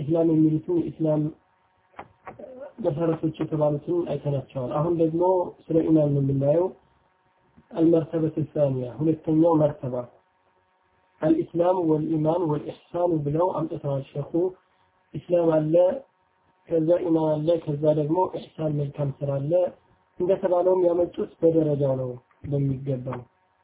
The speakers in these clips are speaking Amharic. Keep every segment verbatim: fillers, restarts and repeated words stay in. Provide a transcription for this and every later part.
ኢስላም የሚሉትን ኢስላም መሰረቶች የተባሉትን አይተናቸዋል። አሁን ደግሞ ስለ ኢማን ነው የምናየው። المرتبة الثانية ሁለተኛው መርተባ الإسلام والإيمان والإحسان ብለው አምጥተዋል الشيخ ኢስላም አለ ከዛ ኢማን አለ ከዛ ደግሞ ኢህሳን መልካም ስራ አለ እንደተባለውም ያመጡት በደረጃው ነው በሚገባው።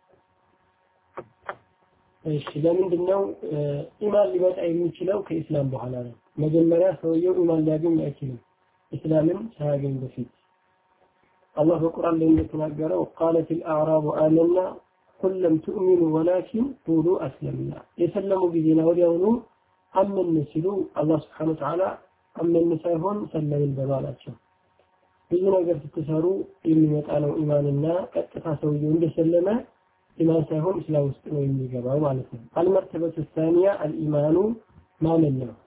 እሺ ለምንድነው ኢማን ሊመጣ የሚችለው ከኢስላም በኋላ ነው? መጀመሪያ ሰውየው ኢማን ሊያገኝ አይችልም ኢስላምን ሳያገኝ በፊት። አላህ በቁርአን ላይ እንደተናገረው قالت الأعراب آمنا قل لم تؤمنوا ولكن قولوا أسلمنا يسلموا بذينا ወዲያውኑ አመን ሲሉ አላህ Subhanahu Wa Ta'ala አመን ሳይሆን ሰለምን በማላቸው ብዙ ነገር ስትሰሩ የሚመጣ ነው ኢማንና ቀጥታ ሰውየው እንደሰለመ ኢማን ሳይሆን እስላም ውስጥ ነው የሚገባው ማለት ነው። المرتبة الثانية الإيمان ማመን ነው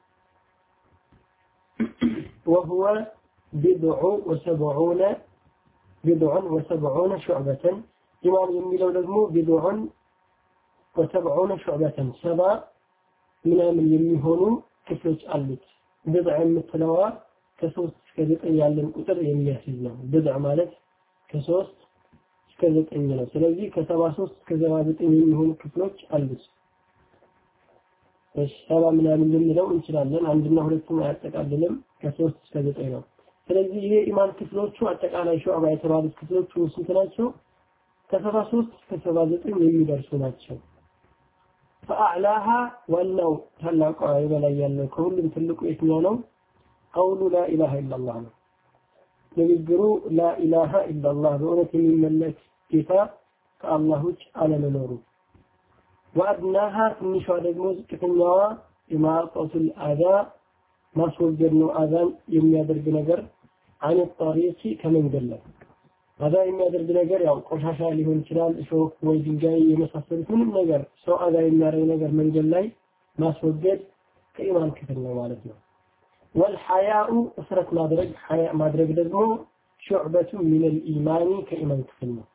وهو بضع وسبعون بضع وسبعون شعبة إيمان የሚለው ደግሞ بضع وسبعون شعبة ሰባ ምናምን የሚሆኑ ክፍሎች አሉት። بضع የምትለዋ ከሶስት እስከ ዘጠኝ ያለን ቁጥር የሚያስይዝ ነው። بضع ማለት ከሶስት እስከ ዘጠኝ ነው። ስለዚህ ከሰባ ሶስት እስከ ሰባ ዘጠኝ የሚሆኑ ክፍሎች አሉት። እሺ ሰባ ምናምን ልንለው እንችላለን። አንድና ሁለቱን አያጠቃልልም ከሶስት እስከ ዘጠኝ ነው። ስለዚህ ይሄ ኢማን ክፍሎቹ አጠቃላይ ሹዓባ የተባሉት ክፍሎቹ ስንት ናቸው? ከሰባ ሶስት እስከ ሰባ ዘጠኝ የሚደርሱ ናቸው። فأعلاها والنو تلاقوا يبلا ያለው ከሁሉም ትልቁ የትኛው ነው? قول لا اله الا الله ነው። ንግግሩ لا اله الا الله በእውነት የሚመለክ ጌታ ከአላህ ውጭ አለመኖሩ። وأدناها ትንሿ ደግሞ ዝቅተኛዋ ኢማጣቱ الأذى ማስወገድ ነው። አዛን የሚያደርግ ነገር عن الطريق ከመንገድ ላይ አዛ የሚያደርግ ነገር ያው ቆሻሻ ሊሆን ይችላል እሾህ ወይ ድንጋይ የመሳሰሉት ምንም ነገር ሰው አዛ የሚያደርግ ነገር መንገድ ላይ ማስወገድ ከኢማን ክፍል ነው ማለት ነው። والحياء እፍረት ማድረግ حياء ማድረግ ደግሞ شعبة من الإيمان كإيمان ክፍል ነው።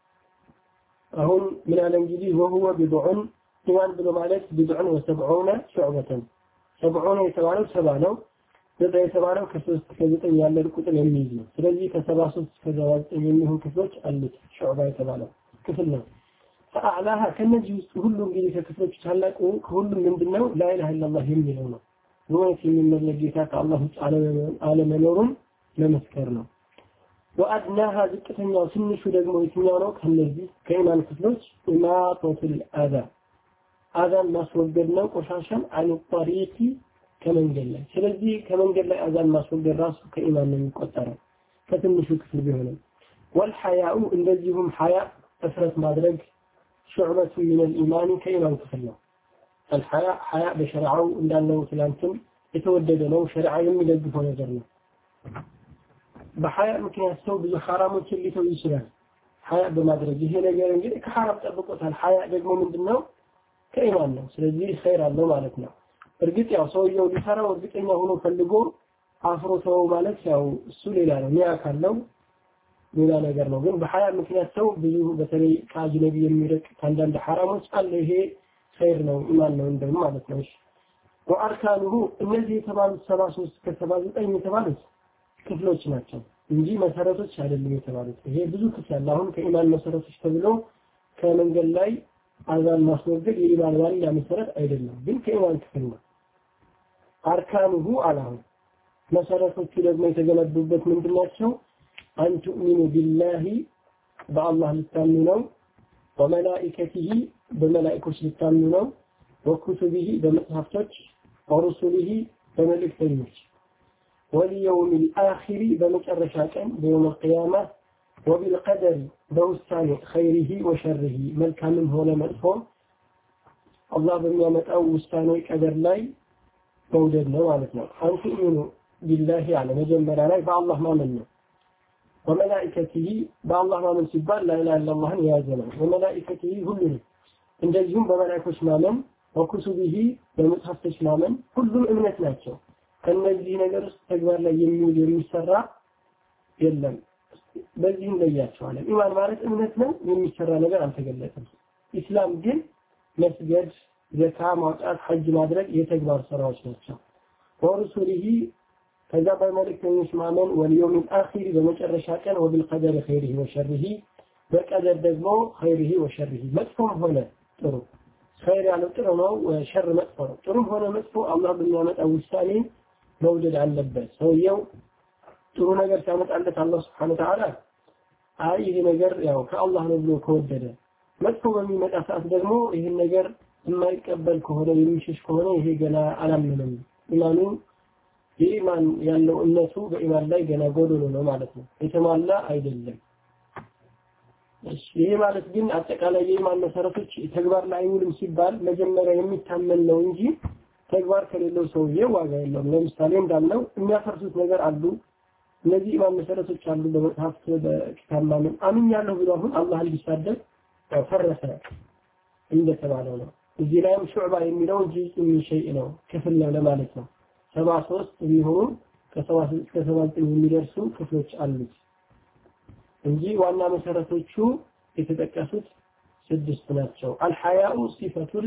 አሁን ምን አለ እንግዲህ وهو بضع ኢማን ብሎ ማለት بضع وسبعون شعبة ሰብዑን የተባለው ሰባ ነው። ዘጠኝ የተባለው ከሶስት እስከ ዘጠኝ ያለው ቁጥር የሚይዝ ነው። ስለዚህ ከሰባ ሶስት እስከ ሰባ ዘጠኝ የሚሆኑ ክፍሎች አሉት ሹዓባ የተባለው ክፍል ነው። فأعلاها ከነዚህ ውስጥ ሁሉ እንግዲህ ከክፍሎች ታላቁ ከሁሉም ምንድነው? لا إله إلا الله የሚለው ነው። ወይስ የሚመለክ ጌታ ከአላህ ውጭ አለመኖሩን ለመስከር ነው። وأدناها ዝቅተኛው ትንሹ ደግሞ የትኛው ነው? ከነዚህ ከኢማን ክፍሎች ኢማጣቱ الأذى አዛን ማስወገድ ነው ቆሻሻን عن الطريق ከመንገድ ላይ። ስለዚህ ከመንገድ ላይ አዛን ማስወገድ ራሱ ከኢማን ነው የሚቆጠረው ከትንሹ ክፍል ቢሆንም። والحياء እንደዚሁም حياء እፍረት ማድረግ شعبة من الإيمان كإيمان ክፍል ነው። الحياء حياء በሸሪዓው እንዳለው ትላንትም የተወደደ ነው። ሸሪዓ የሚደግፈው ነገር ነው። በሐያ ምክንያት ሰው ብዙ ሐራሞችን ሊተው ይችላል حياء በማድረግ ይሄ ነገር እንግዲህ ከሐራም ጠብቆታል። حياء ደግሞ ምንድነው? ከኢማን ነው። ስለዚህ ኸይር አለው ማለት ነው። እርግጥ ያው ሰውየው ሊሰራው እርግጠኛ ሆኖ ፈልጎ አፍሮ ሰው ማለት ያው እሱ ሌላ ነው ኒያ ካለው ሌላ ነገር ነው። ግን በሐያ ምክንያት ሰው ብዙ በተለይ ከአጅነቢ የሚርቅ አንዳንድ ሐራሞች አለ ይሄ ኸይር ነው ኢማን ነው እንደም ማለት ነው። ወአርካኑሁ እነዚህ የተባሉት ሰባ ሶስት እስከ ሰባ ዘጠኝ የተባሉት ክፍሎች ናቸው እንጂ መሰረቶች አይደሉም የተባሉት። ይሄ ብዙ ክፍል አለ። አሁን ከኢማን መሰረቶች ተብሎ ከመንገድ ላይ አዛን ማስወገድ የኢማን ዋና መሰረት አይደለም ግን ከኢማን ክፍል ነው። አርካኑሁ አላሁ መሰረቶቹ ደግሞ የተገነቡበት ምንድናቸው? አን ተኡሚኑ ቢላሂ በአላህ ልታምኑ ነው። ወመላኢከቲሂ በመላእክቶች ልታምኑ ነው። ወኩቱቢሂ በመጽሐፍቶች ወሩሱሊሂ በመልእክተኞች ወልየውም الآخر በመጨረሻ ቀን በየውም القيامة وبالقدر بوسان خيره وشره ملكامم ሆነ መጥፎ አላህ በሚያመጣው ውሳኔ ቀደር ላይ መውደድ ነው ማለት ነው። አንተ ኢኑ ቢላሂ አለ መጀመሪያ ላይ በአላህ ማመን ነው። ወመላኢከቲሂ በአላህ ማመን ሲባል لا إله إلا الله የያዘ ነው። ወመላኢከቲሂ ሁሉም እንደዚሁም በመላእክቶች ማመን ወኩቱቢሂ በመጽሐፍቶች ማመን ሁሉም እምነት ናቸው። ከነዚህ ነገር ውስጥ ተግባር ላይ የሚውል የሚሰራ የለም። በዚህም ለያቸዋለን። ኢማን ማለት እምነት ነው የሚሰራ ነገር አልተገለጸም። ኢስላም ግን መስገድ፣ ዘካ ማውጣት፣ ሐጅ ማድረግ የተግባር ስራዎች ናቸው። ورسله كذا بملكتኞች ማመን واليوم الآخر በመጨረሻ ቀን وبالقدر خيره وشره በቀደር ደግሞ خيره وشره መጥፎም ሆነ ጥሩ خير ያለው ጥሩ ነው وشر መጥፎ ነው ጥሩ ሆነ መጥፎ አላህ በሚያመጣው ውሳኔ መውደድ አለበት ሰውየው ጥሩ ነገር ሲያመጣለት አላህ Subhanahu Wa Ta'ala አይ ይሄ ነገር ያው ከአላህ ነው ብሎ ከወደደ መጥፎ በሚመጣ ሰዓት ደግሞ ይሄን ነገር የማይቀበል ከሆነ የሚሽሽ ከሆነ ይሄ ገና አላምንም ኢማኑ ኢማን ያለው እነሱ በኢማን ላይ ገና ጎዶሎ ነው ማለት ነው የተሟላ አይደለም እሺ ይሄ ማለት ግን አጠቃላይ የኢማን መሰረቶች ተግባር ላይ አይውልም ሲባል መጀመሪያ የሚታመን ነው እንጂ ተግባር ከሌለው ሰውዬ ዋጋ የለውም ለምሳሌ እንዳለው የሚያፈርሱት ነገር አሉ እነዚህ ኢማን መሰረቶች አሉ በመጽሐፍት በኪታብ ማመን አምኛለሁ ብሎ አሁን አላህ ሊሳደብ ፈረሰ እንደተባለው ነው እዚህ ላይም ሹዕባ የሚለው ጅዝ ምን ሸይ ነው ክፍል ነው ለማለት ነው ሰባ ሶስት ቢሆኑ ከሰባ እስከ ሰባ ዘጠኝ የሚደርሱ ክፍሎች አሉት እንጂ ዋና መሰረቶቹ የተጠቀሱት ስድስት ናቸው አልሐያኡ ሲፈቱል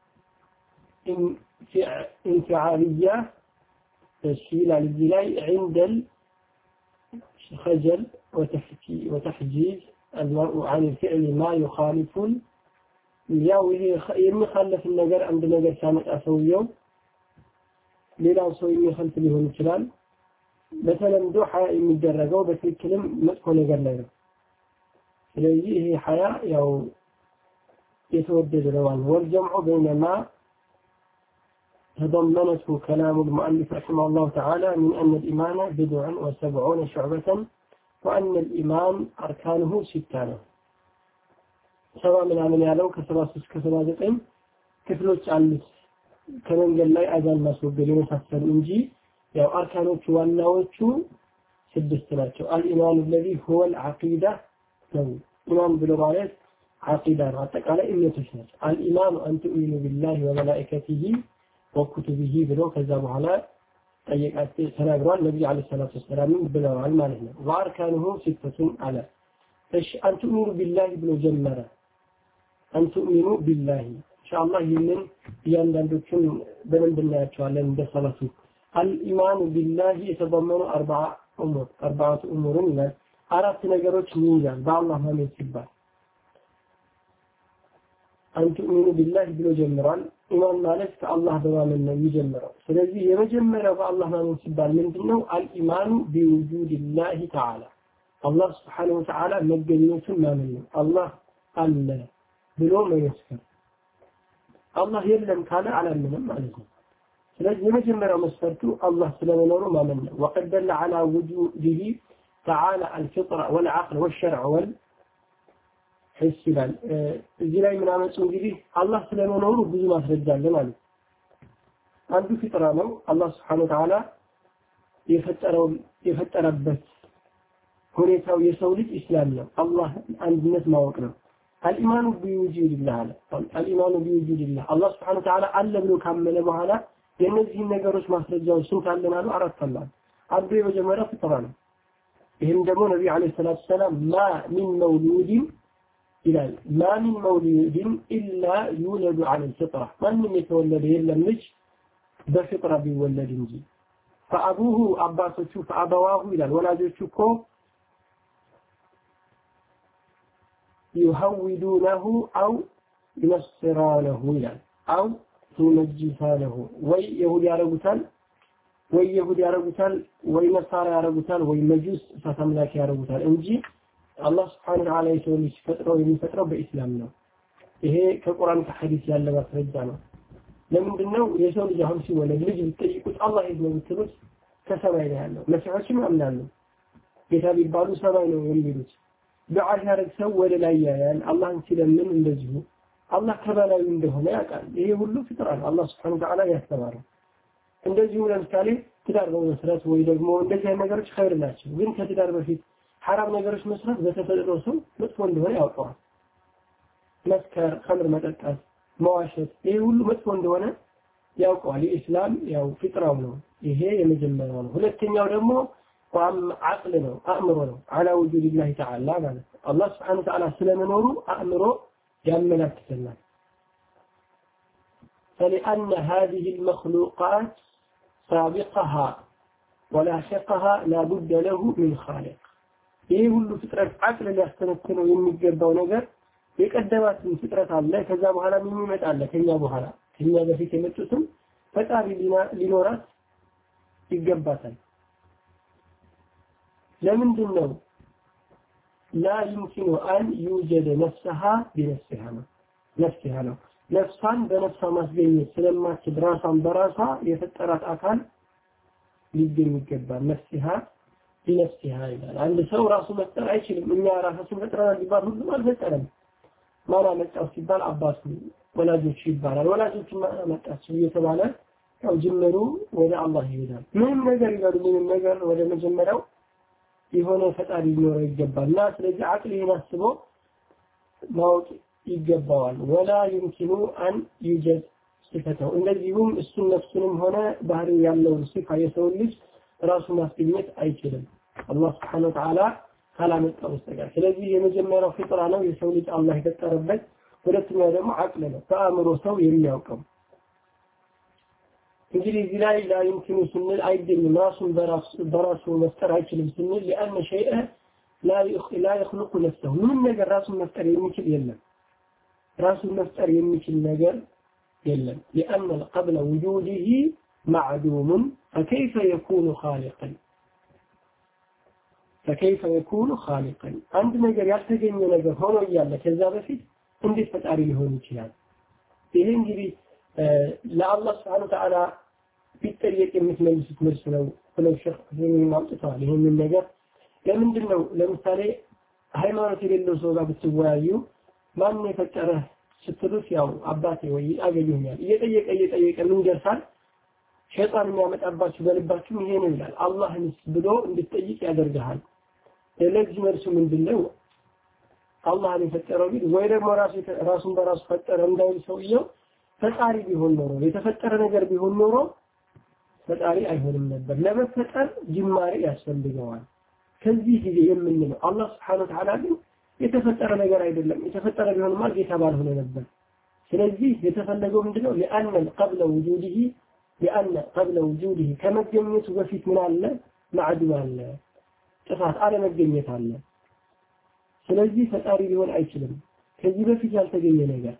ኢንፊዓልያ ተሽይል እዚህ ላይ عند الخجل وتحجيز المرء عن الفعل ما يخالف ያው ይሄ የሚخالف ነገር አንድ ነገር ሲያመጣ ሰውየው ሌላው ሰው የሚخالف ሊሆን ይችላል በተለምዶ ሐያ የሚደረገው በትክክልም መጥፎ ነገር ላይ ነው ስለዚህ ይሄ ሐያ ያው የተወደደ ነው والجمع بين ما تضمنته كلام المؤلف رحمه الله تعالى من أن الإيمان بضع وسبعون شعبة وأن الإيمان أركانه ستة سواء من عمل يالو كسبا سوس كسبا زقين كفلوش علس كمان قال لي أذان مسوق لمسافر إنجي يو أركانوش والنوش سدست ناتشو الإيمان الذي هو العقيدة نو إيمان بلغاية عقيدة راتك على إمية تشنج الإيمان أن تؤمن بالله وملائكته وكتبه بلو كذابوا على طيقات سنقرأ النبي عليه الصلاة والسلام بلو على المالحنا وأركانه ستة على إيش أن تؤمنوا بالله بلو جمرة أن تؤمنوا بالله إن شاء الله يمن يندندكم بمن بالله على الصلاة الإيمان بالله يتضمن أربعة أمور أربعة أمور من أردت نجروش ميزان بعض الله ما يتبع أن تؤمنوا بالله بلو جمران إيمان مالك فالله دوامنا يجمره فالذي يجمره فالله ما يتبع من دونه الإيمان بوجود الله تعالى الله سبحانه وتعالى مجنية ما منه الله ألا بلو ما يسكر الله يلم كان على منهم عليه ስለዚህ የመጀመሪያው መስፈርቱ አላህ ስለመኖሩ ማመን ነው وقد دل على وجوده تعالى الفطرة والعقل والشرع والحس ይላል እዚህ ላይ ምን አመጡ እንግዲህ አላህ ስለመኖሩ ብዙ ማስረጃ አለ ማለት አንዱ ፍጥራ ነው አላህ Subhanahu Wa Ta'ala የፈጠረው የፈጠረበት ሁኔታው የሰው ልጅ እስላም ነው አላህ አንድነት ማወቅ ነው الإيمان بوجود الله الإيمان بوجود الله الله سبحانه وتعالى አለ ብሎ ካመነ በኋላ የነዚህ ነገሮች ማስረጃዎች ስንት አለናሉ አራት አላህ አብዱ የመጀመሪያው ፍጥራ ነው ይሄም ደግሞ ነብዩ አለይሂ ሰላቱ ሰላም ማ ሚን መውሉድ ይላል ማ ሚን መውሉድ ኢላ ይውለዱ ዐለ الفطرة ማንም የተወለደ የለም ልጅ በፍጥራ ቢወለድ እንጂ فأبوه አባቶቹ فأبواه ይላል ወላጆቹ እኮ يهودونه أو ينصرانه ይላል أو يمجسانه ወይ ይሁዲ ያረጉታል ወይ ይሁዲ ያረጉታል ወይ ነሳራ ያረጉታል ወይ መጁስ ፈተምላክ ያረጉታል እንጂ አላህ Subhanahu Wa Ta'ala የሰው ልጅ ፈጥረው የሚፈጥረው በእስላም ነው ይሄ ከቁርአን ከሐዲስ ያለ ማስረጃ ነው ለምንድነው የሰው ልጅ አሁን ሲወለድ ልጅ ቢጠይቁት አላህ ይዝነው ብትሉት ከሰማይ ላይ ያለው መስዋዕትም ያምናሉ ጌታ ቢባሉ ሰማይ ነው የሚሉት ዱዓ ያረግ ሰው ወደ ላይ ያያል አላህን ሲለምን እንደዚሁ አላህ ከበላዩ እንደሆነ ያውቃል ይሄ ሁሉ ፍጥራ ነው አላህ Subhanahu Wa Ta'ala ያስተማረው እንደዚሁ ለምሳሌ ትዳር በመስራት ወይ ደግሞ እንደዚህ አይነት ነገሮች ኸይር ናቸው ግን ከትዳር በፊት حرام ነገሮች መስራት በተፈጥሮ ሰው መጥፎ እንደሆነ ያውቀዋል መስከር ኸምር መጠጣት መዋሸት ይሄ ሁሉ መጥፎ እንደሆነ ያውቀዋል የእስላም ያው ፍጥራው ነው ይሄ የመጀመሪያው ነው ሁለተኛው ደግሞ ቋም አቅል ነው አእምሮ ነው على وجود الله تعالى ማለት አላህ Subhanahu Wa Ta'ala ስለመኖሩ አእምሮ ያመላክተናል فلأن هذه المخلوقات سابقها ولاحقها لا بد له من خالق ይሄ ሁሉ ፍጥረት አቅል ሊያስተነትነው የሚገባው ነገር የቀደማትን ፍጥረት አለ ከዛ በኋላ ምን ይመጣል ከኛ በኋላ ከኛ በፊት የመጡትም ፈጣሪ ሊኖራት ይገባታል ለምንድን ነው لا يمكن أن يوجد نفسها بنفسها نفسها ነው ነፍሷን በነፍሷ ማስገኘት ስለማትችል ራሷን በራሷ የፈጠራት አካል ሊገኝ ይገባል ነፍስها بنفسها ይላል አንድ ሰው ራሱ መፍጠር አይችልም እኛ ራሳችን ፈጥረናል ቢባል ሁሉም አልፈጠረም ማን አመጣው ሲባል አባቱ ወላጆቹ ይባላል ወላጆቹ ማመጣቸው እየተባለ ያው ጅምሩ ወደ አላህ ይሄዳል ምንም ነገር ይላሉ ምንም ነገር ወደ መጀመሪያው የሆነ ፈጣሪ ሊኖር ይገባልና ስለዚህ አቅልን አስቦ ማወቅ ይገባዋል ወላ يمكن أن يوجد صفته እንደዚሁም እሱ ነፍሱንም ሆነ ባህሪው ያለው ሲፋ የሰው ልጅ ራሱ ማስገኘት አይችልም አላህ Subhanahu Wa Ta'ala ካላመጣው በስተቀር ስለዚህ የመጀመሪያው ፍጥራ ነው የሰው ልጅ አላህ የፈጠረበት ሁለተኛው ደግሞ አቅል ነው ተአምሮ ሰው የሚያውቀው እንግዲህ እዚህ ላይ لا يمكن ስንል አይደለም ራሱን በራሱ በራሱ መፍጠር አይችልም ስንል لأن شيء لا لا يخلق نفسه ምን ነገር ራሱን መፍጠር የሚችል የለም ራሱን መፍጠር የሚችል ነገር የለም لأن قبل وجوده معدوم فكيف يكون خالقا فكيف يكون خالقا አንድ ነገር ያልተገኘ ነገር ሆኖ እያለ ከዛ በፊት እንዴት ፈጣሪ ሊሆን ይችላል ይሄ እንግዲህ ለአላህ Subhanahu Wa Ta'ala ቢጠየቅ የምትመልሱት መልስ ነው ብለው ሸህ ዘመን ማምጥተዋል ይሄንን ነገር ለምንድን ነው ለምሳሌ ሃይማኖት የሌለው ሰው ጋር ብትወያዩ ማን የፈጠረህ ስትሉት ያው አባቴ ወይ አገኘኛል እየጠየቀ እየጠየቀ ምን ደርሳል ሸይጣን የሚያመጣባችሁ በልባችሁ ይሄ ነው ይላል አላህን ብሎ እንድትጠይቅ ያደርጋል ለዚህ መልሱ ምንድነው አላህን የፈጠረው ቢል ወይ ደግሞ ራሱ ራሱን በራሱ ፈጠረ እንዳይል ሰውየው ፈጣሪ ቢሆን ኖሮ የተፈጠረ ነገር ቢሆን ኖሮ ፈጣሪ አይሆንም ነበር ለመፈጠር ጅማሬ ያስፈልገዋል ከዚህ ጊዜ የምንለው አላህ Subhanahu Wa Ta'ala ግን የተፈጠረ ነገር አይደለም የተፈጠረ ቢሆንማ ጌታ ባልሆነ ነበር ስለዚህ የተፈለገው ምንድነው لأن قبل وجوده لأن قبل وجوده ከመገኘቱ በፊት ምን አለ ማዕዱም አለ ጥፋት አለ መገኘት አለ ስለዚህ ፈጣሪ ሊሆን አይችልም ከዚህ በፊት ያልተገኘ ነገር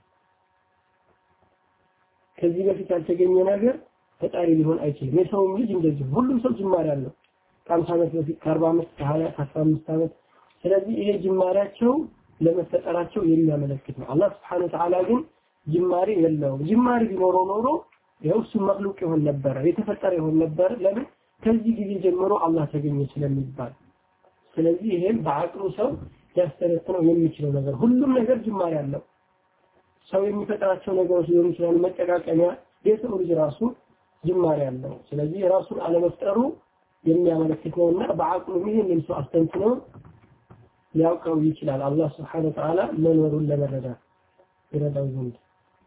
ከዚህ በፊት ያልተገኘ ነገር ፈጣሪ ሊሆን አይችልም የሰው ልጅ እንደዚህ ሁሉም ሰው ጅማሬ አለው ከአምሳ ዓመት በፊት ከአርባ ዓመት ከሀያ ከአስራ አምስት ዓመት ስለዚህ ይሄ ጅማሬያቸው ለመፈጠራቸው የሚያመለክት ነው አላህ Subhanahu Wa Ta'ala ግን ጅማሬ የለውም ጅማሬ ቢኖረው ኖሮ የውሱ መخلوቅ ይሆን ነበር የተፈጠረ ይሆን ነበር ለምን ከዚህ ጊዜ ጀምሮ አላህ ተገኘ ስለሚባል ስለዚህ ይሄን በአቅሉ ሰው ያስተነትነው የሚችለው ነገር ሁሉም ነገር ጅማሬ አለው ሰው የሚፈጠራቸው ነገሮች ሊሆኑ ይችላሉ መጠቃቀሚያ የሰው ልጅ ራሱ ጅማሬ አለው ስለዚህ ራሱን አለመፍጠሩ የሚያመለክት ነውና በአቅሉ ይሄንን ሰው አስተንትኖ ሊያውቀው ይችላል አላህ Subhanahu Wa Ta'ala መኖሩን ለመረዳት ይረዳው ዘንድ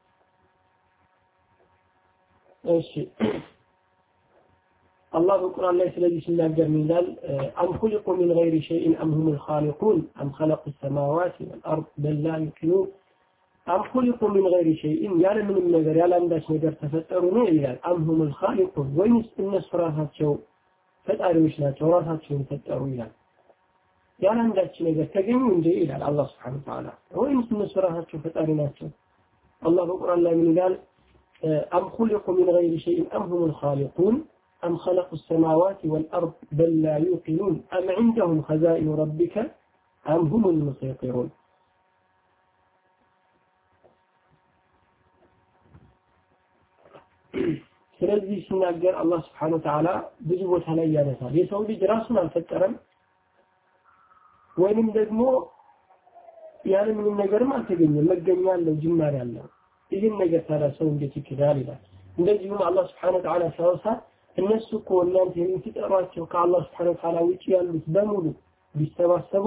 እሺ الله بالقرآن ليس الذي سنجر من ذلك أم خلقوا من غير شيء أم هم الخالقون أم خلقوا السماوات والأرض بل لا يمكنون أم خلقوا من غير شيء يعني من النجر يلا عندش نجر تفترون إلى أم هم الخالقون وين الناس فراسات شو فتأروا مشنا فراسات شو فتأروا إلى يعني عندش نجر تجمعون من إلى الله سبحانه وتعالى وين الناس فراسات شو فتأروا شو الله بالقرآن لا من ذلك أم خلقوا من غير شيء أم هم الخالقون أم خلقوا السماوات والأرض بل لا يوقنون أم عندهم خزائن ربك أم هم المسيطرون ስለዚህ ሲናገር አላህ Subhanahu Wa Ta'ala ብዙ ቦታ ላይ ያነሳል የሰው ልጅ ራሱን አልፈጠረም ወይንም ደግሞ ያለ ምንም ነገርም አልተገኘም መገኛ ያለው ጅማሬ ያለው ይህን ነገር ታዲያ ሰው እንዴት ይክዳል ይላል እንደዚሁም አላህ Subhanahu Wa Ta'ala ሲያወሳ እነሱ እኮ እናንተ የምትጠሯቸው ከአላህ Subhanahu Wa Ta'ala ውጪ ያሉት በሙሉ ቢሰባሰቡ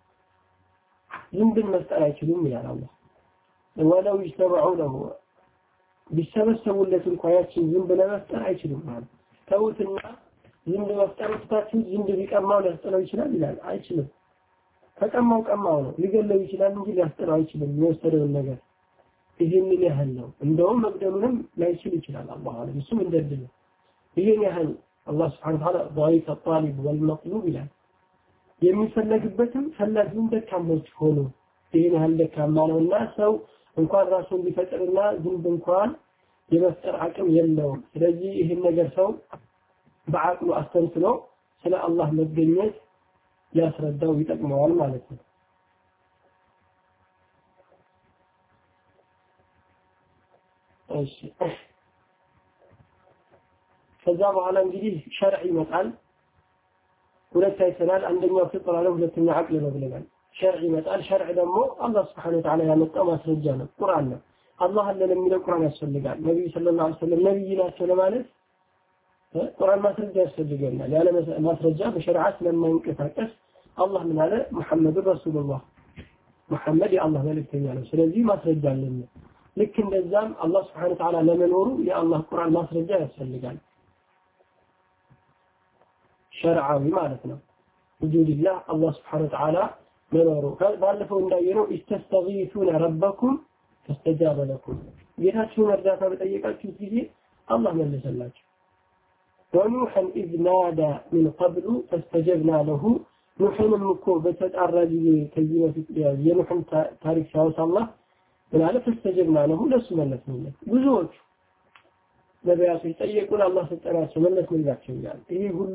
ዝንብን መፍጠር አይችሉም ይላል አላህ ወለው ይስተበዑ له ቢሰበሰቡለት እንኳን ያችን ዝንብ ለመፍጠር አይችሉም ማለት ተውትና ዝንብ መፍጠር ወጥታችሁ ዝንብ ቢቀማው ሊያስጠላው ይችላል ይላል አይችልም ከቀማው ቀማው ነው ሊገለው ይችላል እንጂ ሊያስጠላው አይችልም የወሰደውን ነገር ይሄን ያህል ነው እንደውም መግደሉንም ላይችል ይችላል አላህ አለ እሱም እንደድል ይሄን ያህል አላህ Subhanahu Wa Ta'ala ضعيف الطالب والمطلوب ይላል የሚፈለግበትም ፈላጊውን ደካሞች ሆኖ ይሄን ያህል ደካማ ነውና ሰው እንኳን ራሱን ሊፈጥርና ዝንብ እንኳን የመፍጠር አቅም የለውም ስለዚህ ይሄን ነገር ሰው በአቅሉ አስተንትኖ ስለ አላህ መገኘት ያስረዳው ይጠቅመዋል ማለት ነው እሺ ከዛ በኋላ እንግዲህ ሸርዕ ይመጣል ሁለት አይተናል አንደኛው ፍጥራ ነው ሁለተኛው አቅል ነው ብለናል ሸርዕ ይመጣል ሸርዕ ደግሞ አላህ Subhanahu Wa Ta'ala ያመጣው ማስረጃ ነው ቁርአን ነው አላህ አለ ለሚለው ቁርአን ያስፈልጋል ነብዩ ሰለላሁ ዐለይሂ ወሰለም ነብይ ናቸው ለማለት ቁርአን ማስረጃ ያስፈልጋል ያለ ማስረጃ በሸርዓ ስለማይንቀሳቀስ አላህ ምን አለ ሙሐመድ ረሱሉላህ ሙሐመድ የአላህ መልእክተኛ ነው ስለዚህ ማስረጃ አለን ልክ እንደዛም አላህ Subhanahu Wa Ta'ala ለመኖሩ የአላህ ቁርአን ማስረጃ ያስፈልጋል ሸርዓዊ ማለት ነው ወጁድላህ አላህ Subhanahu Wa Ta'ala መኖሩ ባለፈው እንዳየነው استغيثون ربكم فاستجاب لكم ጌታችሁን እርዳታ በጠየቃችሁ ጊዜ አላህ መለሰላችሁ ونوحا إذ نادى من قبل فاستجبنا له نوحን እኮ በተጣራ ጊዜ ከዚህ በፊት የኑህን ታሪክ ሲያወሳ አላህ ማለት فاستجبنا له ለሱ መለስንለት ብዙዎች ነቢያቶች ጠየቁን አላህ ሰጠናቸው መለስንላቸው ይላል ይሄ ሁሉ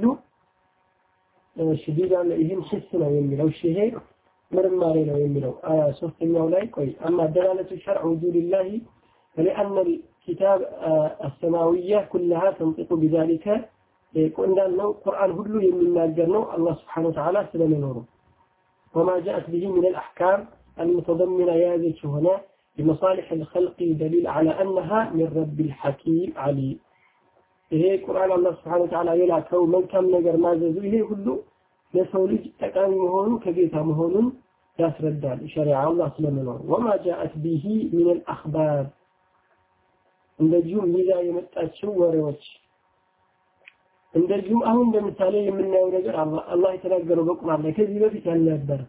ሽዲዳን ይሄን ሽስ ነው የሚለው ሸሄ ምርማሪ ነው የሚለው ሶስተኛው ላይ ቆይ አማ دلالة الشرع وجود الله لأن الكتاب السماوية كلها تنطق بذلك قلنا أنه القرآن كله يمناجر ነው الله سبحانه وتعالى ስለመኖሩ وما جاءت به من الأحكام المتضمنة يازج هنا لمصالح الخلق دليل على أنها من رب الحكيم عليم ይሄ ቁርአን አላህ Subhanahu Wa Ta'ala የላከው መልካም ነገር ማዘዙ ይሄ ሁሉ ለሰው ልጅ ጠቃሚ መሆኑ ከጌታ መሆኑን ያስረዳል ሸሪዓ አላህ ስለመኖር وما جاءت به من الأخبار እንደዚሁም ይዛ የመጣችው ወሬዎች እንደዚሁም አሁን እንደምሳሌ የምናየው ነገር አላህ አላህ የተናገረው በቁርአን ላይ ከዚህ በፊት ያልነበረ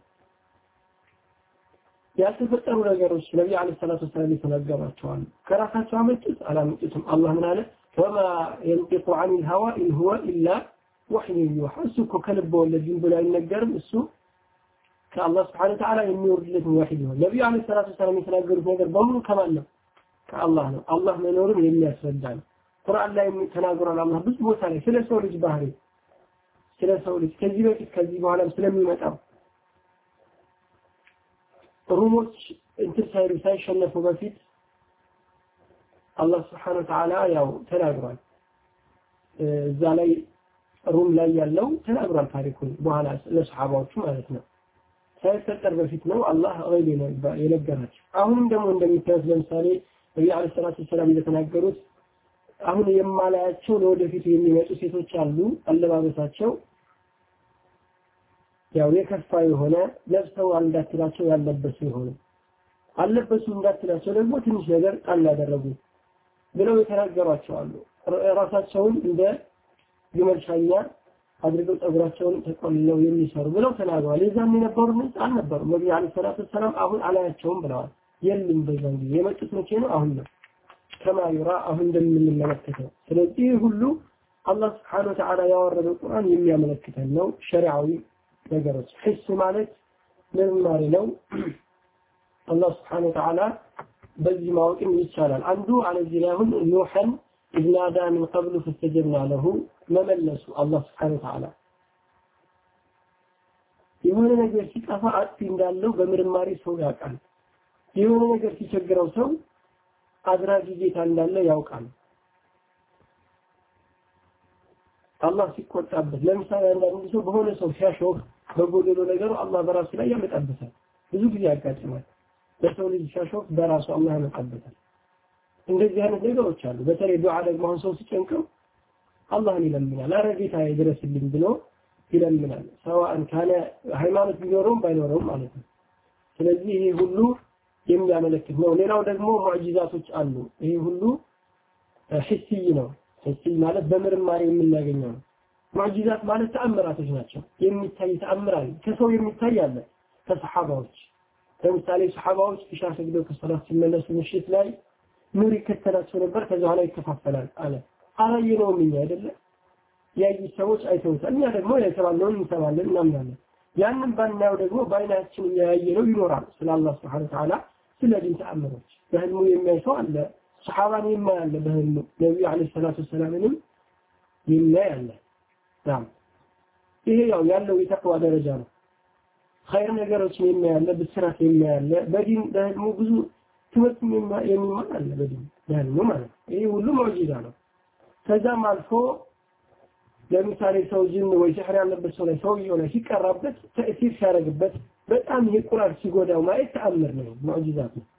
ያልተፈጠሩ ነገሮች ነብዩ አለይሂ ሰላቱ ወሰለም የተናገሯቸው ከራሳቸው አመጡት አላመጡትም አላህ ምን አለ وما ينطق عن الهوى إن هو إلا وحي يوحى السوك كلب والذين بلا ينقرم السوك كالله سبحانه وتعالى ينور لكم واحد هو النبي عليه الصلاة والسلام يتنقر في نقر بمنه كمان له كالله له الله من نور يلي يسردان قرآن لا يتناقر على الله بس بوت عليه سلا سولج بحري سلا سولج كذبة كذبة على مسلمي متأم روموش انتساير وساي شنفوا بفيت الله سبحانه وتعالى ያው ተናግሯል እዛ ላይ ሩም ላይ ያለው ተናግሯል ታሪኩን በኋላ ለሱሐባዎቹ ማለት ነው ሳይፈጠር በፊት ነው አላህ ገይብ ነው የነገራቸው አሁንም ደግሞ እንደሚታዩት ለምሳሌ ነብዩ አለይሂ ሰላቱ ወሰለም እንደተናገሩት አሁን የማላያቸው ለወደፊት የሚመጡ ሴቶች አሉ አለባበሳቸው ያው የከፋ የሆነ ለብሰው እንዳትላቸው ያለበሱ ይሆን አለበሱ እንዳትላቸው ደግሞ ትንሽ ነገር ቃል ያደረጉ ብለው የተናገሯቸው አሉ ራሳቸውን እንደ ግመል ሻኛ አድርገው ጸጉራቸውን ተቆልለው የሚሰሩ ብለው ተናግረዋል የዛን የነበሩ ምን አልነበሩ ነብዩ አለይሂ ሰላቱ ወሰለም አሁን አላያቸውም ብለዋል የለም በዛን ጊዜ የመጡት መቼ ነው አሁን ነው كما يرى አሁን እንደምንመለከተው ስለዚህ ሁሉ አላህ Subhanahu Wa Ta'ala ያወረደው ቁርአን የሚያመለክተን ነው ሸሪዓዊ ነገሮች ህስ ማለት ምርማሪ ነው አላህ Subhanahu Wa Ta'ala በዚህ ማወቅም ይቻላል አንዱ አለዚህ ላይ አሁን ኑህን ኢዝናዳ من قبل فاستجبنا له መመለሱ አላህ Subhanahu Wa Ta'ala የሆነ ነገር ሲጠፋ አጥፊ እንዳለው በምርማሪ ሰው ያውቃል የሆነ ነገር ሲቸግረው ሰው አድራጊ ጌታ እንዳለ ያውቃል አላህ ሲቆጣበት ለምሳሌ አንዳንድ ሰው በሆነ ሰው ሲያሾፍ በጎደሎ ነገሩ አላህ በራሱ ላይ ያመጣበታል ብዙ ጊዜ ያጋጥማል በሰው ልጅ ሲያሾፍ በራሱ አላህ ያመጣበታል እንደዚህ አይነት ነገሮች አሉ በተለይ ዱዓ ደግሞ አሁን ሰው ሲጨንቀው አላህን ይለምናል አረ ጌታዬ ድረስልኝ ብሎ ይለምናል ሰዋን ካለ ሃይማኖት ቢኖርም ባይኖርም ማለት ነው ስለዚህ ይሄ ሁሉ የሚያመለክት ነው ሌላው ደግሞ ሙዕጂዛቶች አሉ ይሄ ሁሉ ሂሲ ነው ሂሲ ማለት በምርማሪ የምናገኘው ነው ሙዕጂዛት ማለት ተአምራቶች ናቸው የሚታይ ተአምራል ከሰው የሚታይ አለ ከሰሃባዎች ለምሳሌ ሰሃባዎች ኢሻ ሰግደው ከሰላት ሲመለሱ ምሽት ላይ ኑር ይከተላቸው ነበር ከዛ በኋላ ይከፋፈላል አለ አላየነውም እኛ አይደለ ያዩ ሰዎች አይተውታል እኛ ደግሞ የተባለውን እንሰማለን እናምናለን ያንን ባናየው ደግሞ ባይናችን ያያየነው ይኖራል ስለ አላህ Subhanahu Wa Ta'ala ስለ ዲን ተአምሮች በህልሙ የሚያይሰው አለ ሱሐባን የማያለ በህልሙ ነብዩ አለይሂ ሰላቱ ወሰላምንም የሚያያለ ታም ይሄ ያው ያለው የተቅዋ ደረጃ ነው ኸይር ነገሮችን የሚያያለ ብስራት የሚያያለ በዲን በህልሙ ብዙ ትምህርት የሚማር አለ በዲን በህልሙ ማለት ይሄ ሁሉ ሙዕጂዛ ነው ከዛም አልፎ ለምሳሌ ሰው ጅን ወይ ሲህር ያለበት ሰው ላይ ሰው ይሆነ ሲቀራበት ተእሲር ሲያደርግበት በጣም ይቁራር ሲጎዳው ማየት ተአምር ነው ሙዕጂዛት ነው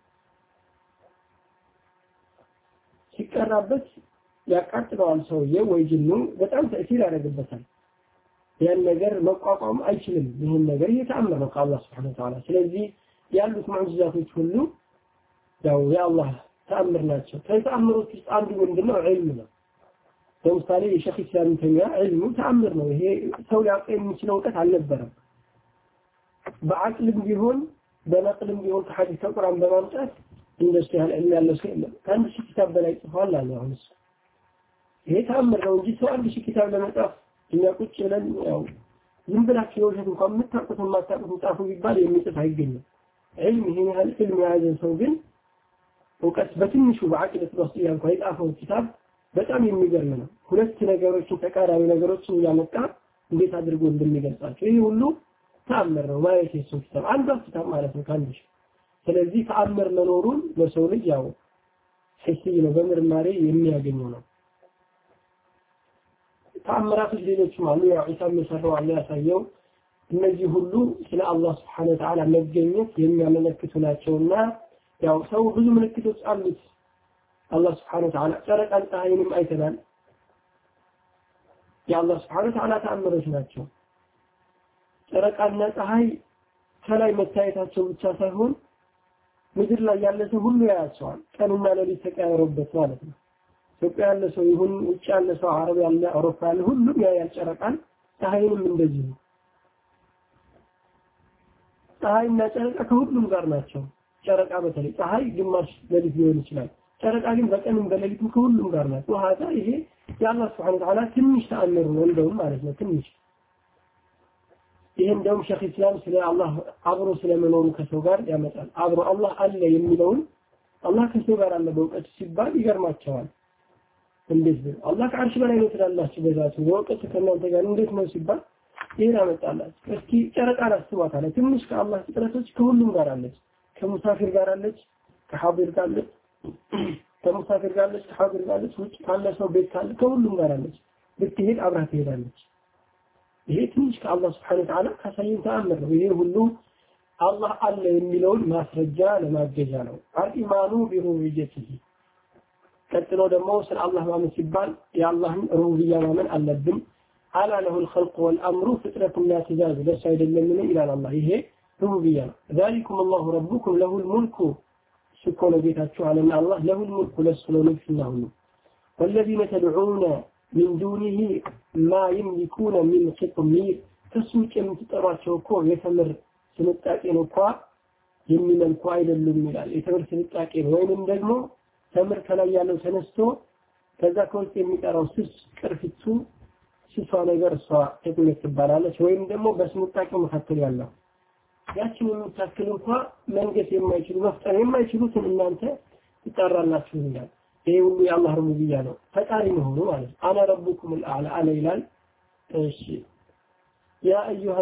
ሲቀራበት ያቃጥለዋል ሰውዬው ወይ ጅኑ በጣም ተእሲር ያደርግበታል ያን ነገር መቋቋም አይችልም ይሄን ነገር እየተአመረ ነው ከአላህ Subhanahu Wa Ta'ala ስለዚህ ያሉት ሙዕጂዛቶች ሁሉ ያው የአላህ ተአምር ናቸው ከተአምሮች ውስጥ አንዱ ምንድነው ዒልም ነው ለምሳሌ የሸኺ ኢስላም ተሚያ ዒልሙ ተአምር ነው ይሄ ሰው ሊያውቅ የሚችለው እውቀት አልነበረም በአቅልም ቢሆን በነቅልም ቢሆን ከሐዲስ ቁርአን በማምጣት እንደዚህ ያለ ዒልም ያለው ሰው የለም ከአንድ ሺህ ኪታብ በላይ ጽፏል አለ አሁን ይሄ ተአምር ነው እንጂ ሰው አንድ ሺህ ኪታብ ለመጻፍ እኛ ቁጭ ብለን ያው ዝም ብላችሁ የውሸት እንኳን የምታውቁት የማታውቁት ጻፉ ቢባል የሚጽፍ አይገኝም ዒልም ይሄን ያህል ዒልም የያዘ ሰው ግን እውቀት በትንሹ በአቂደት ውስጥ ያንኳ የጻፈው ኪታብ በጣም የሚገርም ነው ሁለት ነገሮችን ተቃራኒ ነገሮችን ያመጣ እንዴት አድርጎ እንደሚገልጻቸው ይሄ ሁሉ ተአምር ነው ማለት ነው ኪታብ አንዱ ኪታብ ማለት ነው ካንዲሽ ስለዚህ ተአምር መኖሩን ለሰው ልጅ ያው ህሲ ነው በምርማሪ የሚያገኘው ነው ተአምራቶች ሌሎችም አሉ ያው ኢሳ መሰረው አለ ያሳየው እነዚህ ሁሉ ስለ አላህ Subhanahu Wa Ta'ala መገኘት የሚያመለክቱ ናቸውና ያው ሰው ብዙ ምልክቶች አሉት አላህ Subhanahu Wa Ta'ala ጨረቃን ፀሐይንም አይተናል የአላህ Subhanahu Wa Ta'ala ተአምሮች ናቸው ጨረቃና ፀሐይ ከላይ መታየታቸው ብቻ ሳይሆን ምድር ላይ ያለ ሰው ሁሉ ያያቸዋል ቀንና ሌሊት ተቀያይሮበት ማለት ነው ኢትዮጵያ ያለ ሰው ይሁን ውጭ ያለ ሰው አረብ ያለ አውሮፓ ያለ ሁሉም ያያል ጨረቃን ፀሐይንም እንደዚህ ፀሐይና ጨረቃ ከሁሉም ጋር ናቸው ጨረቃ በተለይ ፀሐይ ግማሽ ሌሊት ሊሆን ይችላል ጨረቃ ግን በቀንም በሌሊትም ከሁሉም ጋር ናት ወሃዳ ይሄ የአላህ Subhanahu Wa Ta'ala ትንሽ ተአምር ነው እንደውም ማለት ነው ትንሽ ይሄ እንደውም ሸኺ ኢስላም ስለ አላህ አብሮ ስለመኖሩ ከሰው ጋር ያመጣል አብሮ አላህ አለ የሚለውን አላህ ከሰው ጋር አለ በእውቀት ሲባል ይገርማቸዋል እንዴት ነው አላህ ከአርሽ በላይ ነው ትላላችሁ በዛቱ በእውቀት ከእናንተ ጋር እንዴት ነው ሲባል ይሄን አመጣላችሁ እስኪ ጨረቃን አስቧት አለ ትንሽ ከአላህ ፍጥረቶች ከሁሉም ጋር አለች ከሙሳፊር ጋር አለች ከሐቢር ጋር አለች ከሙሳፊር ጋር አለች ከሐቢር ጋር አለች ውጭ ካለ ሰው ቤት ካለ ከሁሉም ጋር አለች ብትሄድ አብራ ትሄዳለች ይሄ ትንሽ ከአላህ Subhanahu Wa Ta'ala ካሳየን ተአምር ነው ይሄ ሁሉ አላህ አለ የሚለውን ማስረጃ ለማገጃ ነው አልኢማኑ ቢሩቢየቲሂ ቀጥሎ ደግሞ ስለ አላህ ማመን ሲባል የአላህን ሩቢያ ማመን አለብን አላ ለሁ الخلق والامر ፍጥረቱና ትእዛዝ ለሱ አይደለምን ይላል አላህ ይሄ ሩቢያ ነው ذلكم الله ربكم له الملك شكون بيتاچو على الله له الملك لሱ ነው ንግስና ሁሉ والذين تدعون من دونه ما يملكون من قطمير ተሱጭ የምትጠሯቸው እኮ የተምር ስንጣቄ ነው እንኳ የሚመልኩ አይደሉም ይላል የተምር ስንጣቄ ወይንም ደግሞ ተምር ከላይ ያለው ተነስቶ ከዛ ከውስጥ የሚጠራው ስስ ቅርፊቱ ስሷ ነገር እሷ ተቆለች ትባላለች ወይም ደግሞ በስንጣቄው መካከል ያለው ያቺን የምታክል እንኳ መንገስ የማይችሉ መፍጠር የማይችሉትን እናንተ ይጣራላችሁ ይላል ይሄ ሁሉ የአላህ ሩቢያ ነው ፈጣሪ ነው ማለት አና ረቡኩም አልአላ አለ ይላል እሺ ያ አዩሃ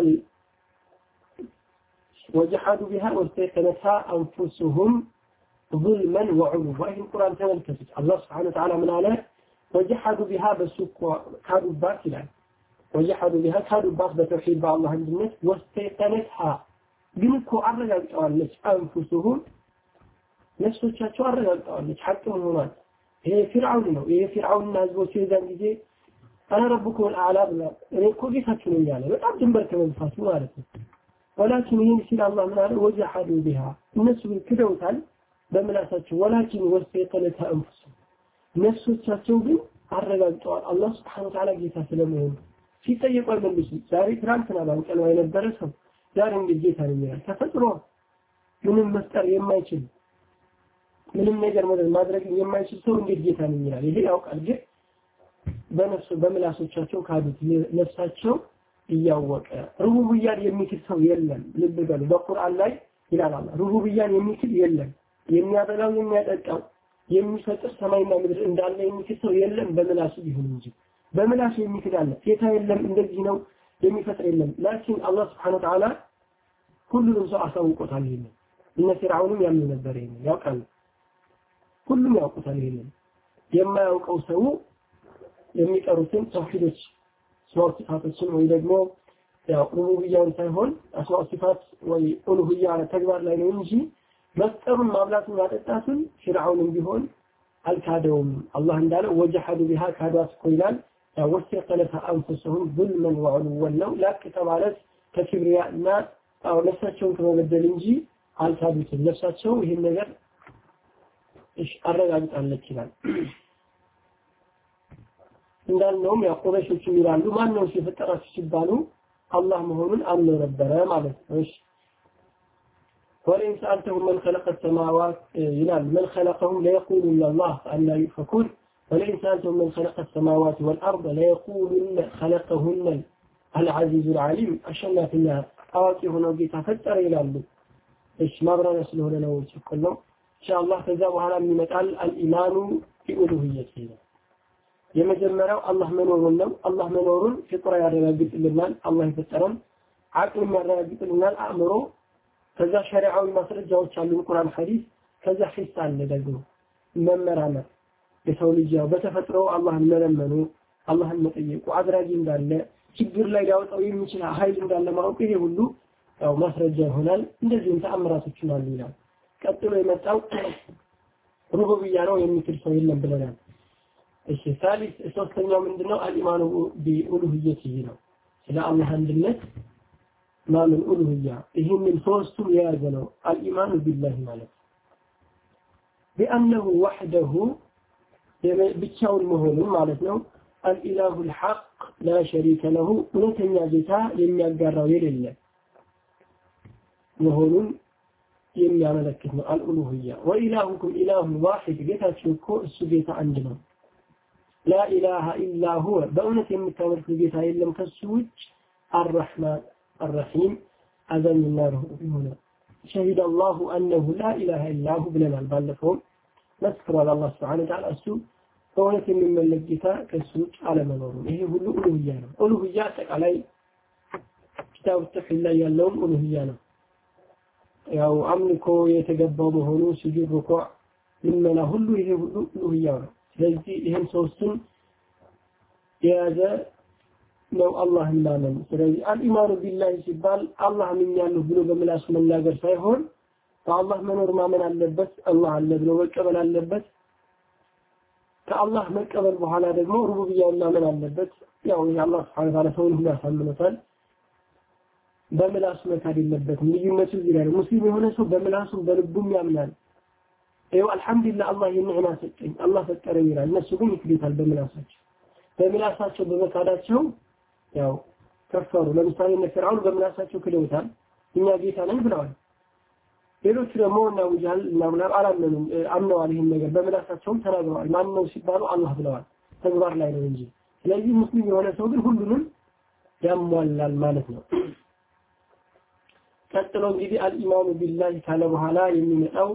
وجحدوا بها واستيقنتها انفسهم ظلما وعلوا وإن القرآن تملكت الله سبحانه وتعالى من عليه وجحدوا بها بسوق كادوا باطلا وجحدوا بها كادوا باطلا بتوحيد بعض الله عند الناس واستيقنتها جنكو عرقالتوالج أنفسهم نفسوቻቸው አረጋግጠዋለች ሐቅ መሆኗን ይሄ ፍርዓውን ነው ይሄ ፍርዓውን ናዝቦች ይዛን ጊዜ አና ረብኩም አልአላ ብላ እኔ እኮ ጌታችሁ ነኝ ያለ በጣም ድንበር ከመንፋቱ ማለት ነው ولكن ينسل الله من على وجحدوا بها الناس كدوتال በመላሳቸው ولكن واستيقنتها أنفسهم ነፍሶቻቸው ግን አረጋግጠዋል አላህ Subhanahu Wa Ta'ala ጌታ ስለመሆኑ ሲጠየቁ አይመልሱ ዛሬ ትራንትና ባንቀለው የነበረ ሰው ዛሬ እንግዲህ ጌታ ነኝ ይላል ተፈጥሮ ምንም መስጠር የማይችል ምንም ነገር ማድረግ የማይችል ሰው እንግዲህ ጌታ ነኝ ይላል ይሄ ያውቃል ግን በነፍሱ በመላሶቻቸው ካዱት ነፍሳቸው እያወቀ ሩቡብያን የሚክድ ሰው የለም ልብ በሉ በቁርአን ላይ ይላል አላህ ሩቡብያን የሚክድ የለም የሚያበላው የሚያጠጣው የሚፈጥር ሰማይና ምድር እንዳለ የሚክድ ሰው የለም በመላሱ ይሁን እንጂ በመላሱ የሚክድ አለ ጌታ የለም እንደዚህ ነው የሚፈጥር የለም ላኪን አላህ Subhanahu Wa Ta'ala ሁሉንም ሰው አሳውቆታል ይሄን እነ ፍርዓውንም ያምኑ ነበር ይሄን ያውቃል ሁሉም ያውቁታል ይሄን የማያውቀው ሰው የሚቀሩትን ተውሂዶች ስዋት ሲፋቶችን ወይ ደግሞ ያው ሩቡብያን ሳይሆን አስዋት ሲፋት ወይ ኡሉህያ ተግባር ላይ ነው እንጂ መስጠሩን ማብላቱን ማጠጣቱን ፍርዓውንም ቢሆን አልካደውም አላህ እንዳለ ወጀሐዱ ቢሃ ካዷት ኮይላል ወሰቀለተ አንፈሱሁም ظلما وعلوا ነው ላክ ተባለት ከክብሪያና አው ነፍሳቸውን ከመበደል እንጂ አልካዱትም ነፍሳቸው ይሄን ነገር እሺ አረጋግጣለች ይላል እንዳልነውም ያ ቁረይሾች ይላሉ ማን ነው ሲፈጠራችሁ ሲባሉ አላህ መሆኑን አምነው ነበር ማለት ነው እሺ ወለይን ሰአልተሁም من خلق السماوات ይላል من خلقهم ليقولون الله أن يفكون ولئن سألتهم من خلق السماوات والأرض ليقولن خلقهن العزيز العليم أشنا في النار أواكي هنا وقيتا فتر إلى الله إيش ما برانا سلوه لنا ونشكله إن شاء الله تزاو على من متعل الإيمان في ألوهيته يمجمروا الله منورنا الله منور في قرية رجاجة للنال الله يفترم عقل من رجاجة للنال أمره كذا شريعة المصر جاوز شالوا القرآن الحديث كذا حسان لديه من مرامر የሰው ልጅ ያው በተፈጥሮ አላህን መለመኑ አላህን መጠየቁ አድራጊ እንዳለ ችግር ላይ ያወጣው የሚችል ኃይል እንዳለ ማወቅ ይሄ ሁሉ ያው ማስረጃ ይሆናል እንደዚህም ተአምራቶች አሉ ይላል ቀጥሎ የመጣው ሩቡብያ ነው የሚክድ ሰው የለም ብለናል እሺ ثالث ሶስተኛው ምንድነው አልኢማኑ ቢኡሉሂየቲሂ ነው ስለ አላህ አንድነት ማመን ኡሉሂያ ይሄንን ሶስቱም የያዘ ነው አልኢማኑ ቢላሂ ማለት بأنه وحده ብቻውን መሆኑን ማለት ነው الإله الحق لا شريك له እውነተኛ ጌታ የሚያጋራው የሌለ መሆኑን የሚያመለክት ነው الألوهية وإلهكم إله واحد ጌታችሁ እኮ እሱ ጌታ አንድ ነው لا إله إلا هو በእውነት የሚታመልክ ጌታ የለም ከሱ ውጭ الرحمن الرحيم أذننا رحمه شهد الله أنه لا إله إلا هو ብለናል ባለፈው መስክሩ አላህ Subhanahu Wa Ta'ala እሱ በእውነት የሚመለክ ጌታ ከሱ ዓለም መኖሩ ይሄ ሁሉ ኡሉህያ ነው ኡሉህያ ተቃላይ ኪታብ ተፍሂል ላይ ያለው ኡሉህያ ነው ያው አምልኮ የተገባው መሆኑ ስጁድ ሩኩዕ ልመና ሁሉ ይሄ ሁሉ ኡሉህያ ነው ስለዚህ ይሄን ሶስቱን የያዘ ነው አላህን ማመን ስለዚህ አልኢማኑ ቢላሂ ሲባል አላህ ምን ያለው ብሎ በምላስ መናገር ሳይሆን በአላህ መኖር ማመን አለበት አላህ አለ ብሎ መቀበል አለበት ከአላህ መቀበል በኋላ ደግሞ ሩቡብያውን ማመን አለበት ያው የአላህ Subhanahu Wa Ta'ala ሰውን ሁሉ ያሳምነታል በምላሱ መካድ የለበትም ልዩነቱ ይላል ሙስሊም የሆነ ሰው በምላሱም በልቡም ያምናል ይኸው አልহামዱሊላህ አላህ የኒዕማ ሰጠኝ አላህ ፈጠረኝ ይላል እነሱ ግን ይክዱታል በምላሳቸው በምላሳቸው በመካዳቸው ያው ከፈሩ ለምሳሌ እነ ፍርዓውን በምላሳቸው ክደውታል እኛ ጌታ ነን ብለዋል ሌሎች ደግሞ እና ወጃል እና ምናምን አላመኑም አምነዋል ይሄን ነገር በመላሳቸውም ተናግረዋል ማን ነው ሲባሉ አላህ ብለዋል ተግባር ላይ ነው እንጂ ስለዚህ ሙስሊም የሆነ ሰው ግን ሁሉንም ያሟላል ማለት ነው ቀጥሎ እንግዲህ አልኢማኑ ቢላሂ ካለ በኋላ የሚመጣው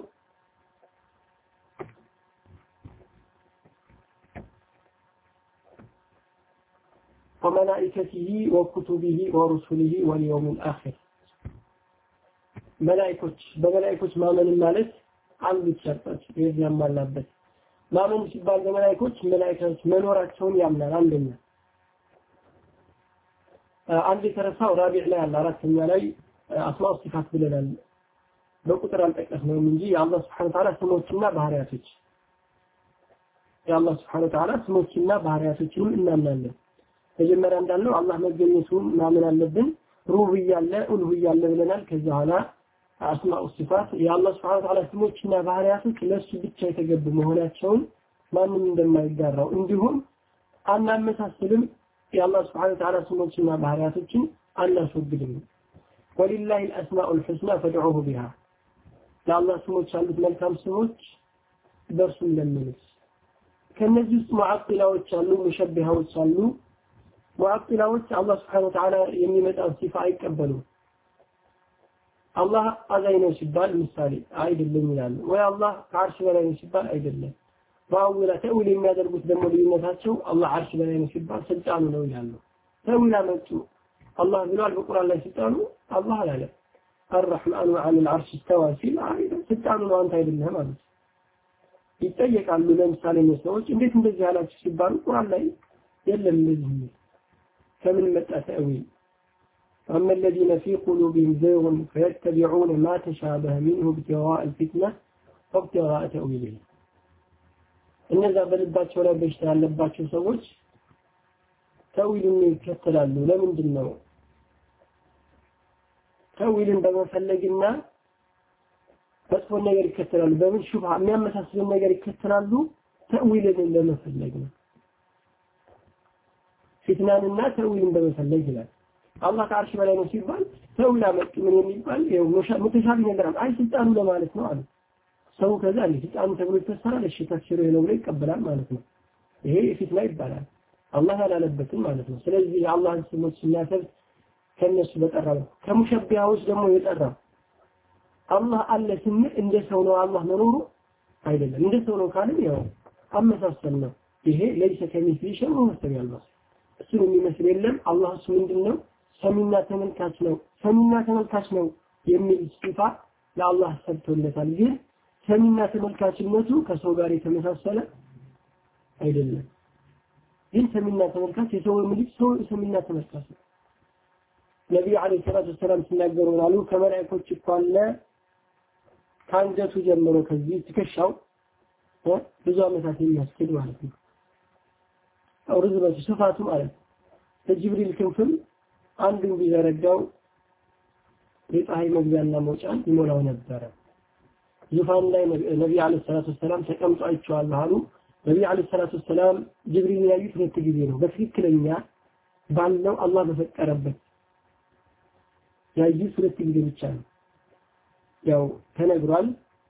وملائكته وكتبه ورسله واليوم الآخر መላእክቶች በመላእክቶች ማመን ማለት አንዱ ሸርጦች የዚያም ማለበት ማመን ሲባል በመላእክቶች መላእክቶች መኖራቸውን ያምናል አንደኛ አንድ የተረሳው ራቢዕ ላይ አለ አራተኛ ላይ አስማኡ ሲፋት ብለናል በቁጥር አልጠቀስነውም እንጂ የአላህ Subhanahu Wa Ta'ala ስሞችና ባህሪያቶች የአላህ Subhanahu Wa Ta'ala ስሞችና ባህሪያቶችን እናምናለን መጀመሪያ እንዳልነው አላህ መገኘቱን ማመን አለብን ሩቡብያ አለ ኡሉህያ አለ ብለናል ከዛ በኋላ አስማኡ ሲፋት የአላህ Subhanahu Wa Ta'ala ስሞችና ባህሪያቶች ለሱ ብቻ የተገቡ መሆናቸውን ማንም እንደማይጋራው እንዲሁም አናመሳስልም የአላህ Subhanahu Wa Ta'ala ስሞችና ባህሪያቶችን አናስወግድም ወሊላሂ الاسماء الحسنى فادعوه بها ለአላህ ስሞች ያሉት መልካም ስሞች በእርሱ ለምኑት ከነዚህ ውስጥ ሙዓጥላዎች አሉ ሙሸቢሃዎች አሉ ሙዓጥላዎች አላህ Subhanahu Wa Ta'ala የሚመጣው ሲፋ አይቀበሉም አላህ አዛኝ ነው ሲባል ምሳሌ አይደለም ይላሉ ወይ አላህ ከአርሽ በላይ ነው ሲባል አይደለም ባውላ ተውል የሚያደርጉት ደግሞ ልዩነታቸው አላህ አርሽ በላይ ነው ሲባል ስልጣኑ ነው ይላሉ ተውላ መጡ አላህ ብሏል በቁርአን ላይ ስልጣኑ አላህ አላለ الرحمن على العرش استوى ሲል ስልጣኑ ነው አንተ አይደለም ማለት ይጠየቃሉ ለምሳሌ ነው ሰዎች እንዴት እንደዚህ ያላችሁ ሲባሉ ቁርአን ላይ የለም እንደዚህ ከምን መጣ ተውል أما الذين في قلوبهم زيغ فيتبعون ما تشابه منه ابتغاء الفتنة وابتغاء تأويله እነዛ በልባቸው ላይ በሽታ ያለባቸው ሰዎች ተዊልን ይከተላሉ ለምንድን ነው ተዊልን በመፈለግና መጥፎ ነገር ይከተላሉ በምን ሹብሃ የሚያመሳስሉ ነገር ይከተላሉ ተዊልን ለመፈለግ ነው ፊትናንና ተዊልን በመፈለግ ይላል አላህ ከአርሽ በላይ ነው ሲባል ተዊላ መጡ ምን የሚባል ያው ሙተሻቢ ነገር አይ ስልጣኑ ለማለት ነው አሉ ሰው ከዛ ለስልጣኑ ተብሎ ተሰራለ እሺ ተፍሲሩ ነው ብሎ ይቀበላል ማለት ነው ይሄ ፊትና ይባላል አላህ ያላለበትም ማለት ነው ስለዚህ የአላህን ስሞች ሲናፈስ ከነሱ በጠራው ከሙሸቢሃዎች ደግሞ የጠራው አላህ አለ ስም እንደ ሰው ነው አላህ መኖሩ አይደለም እንደ ሰው ነው ካለ ያው አመሳሰል ነው ይሄ ለይሰ ከሚስሊ ሸው መሰል ያለው እሱ የሚመስል የለም አላህ እሱ ምንድነው ሰሚና ተመልካች ነው ሰሚና ተመልካች ነው የሚል ሲፋ ለአላህ ሰጥቶለታል ግን ሰሚና ተመልካችነቱ ከሰው ጋር የተመሳሰለ አይደለም ግን ሰሚና ተመልካች የሰው ምልክ ሰው ሰሚና ተመልካች ነብዩ አለይሂ ሰላቱ ሰላም ሲናገሩ አሉ ከመላእክቶች እንኳን ካንጀቱ ጀምሮ ከዚህ ትከሻው ብዙ አመታት የሚያስኬድ ማለት ነው አውርዝ በስፋቱ ማለት ለጅብሪል ክንፍም አንዱን ቢዘረጋው የፀሐይ መግቢያና መውጫን ይሞላው ነበር ዙፋን ላይ ነብዩ አለይሂ ሰላቱ ሰላም ተቀምጦ አይቼዋለሁ አሉ ነብዩ አለይሂ ሰላቱ ሰላም ጅብሪል ያዩት ሁለት ጊዜ ነው በትክክለኛ ባለው አላህ በፈቀረበት ያዩት ሁለት ጊዜ ብቻ ነው ያው ተነግሯል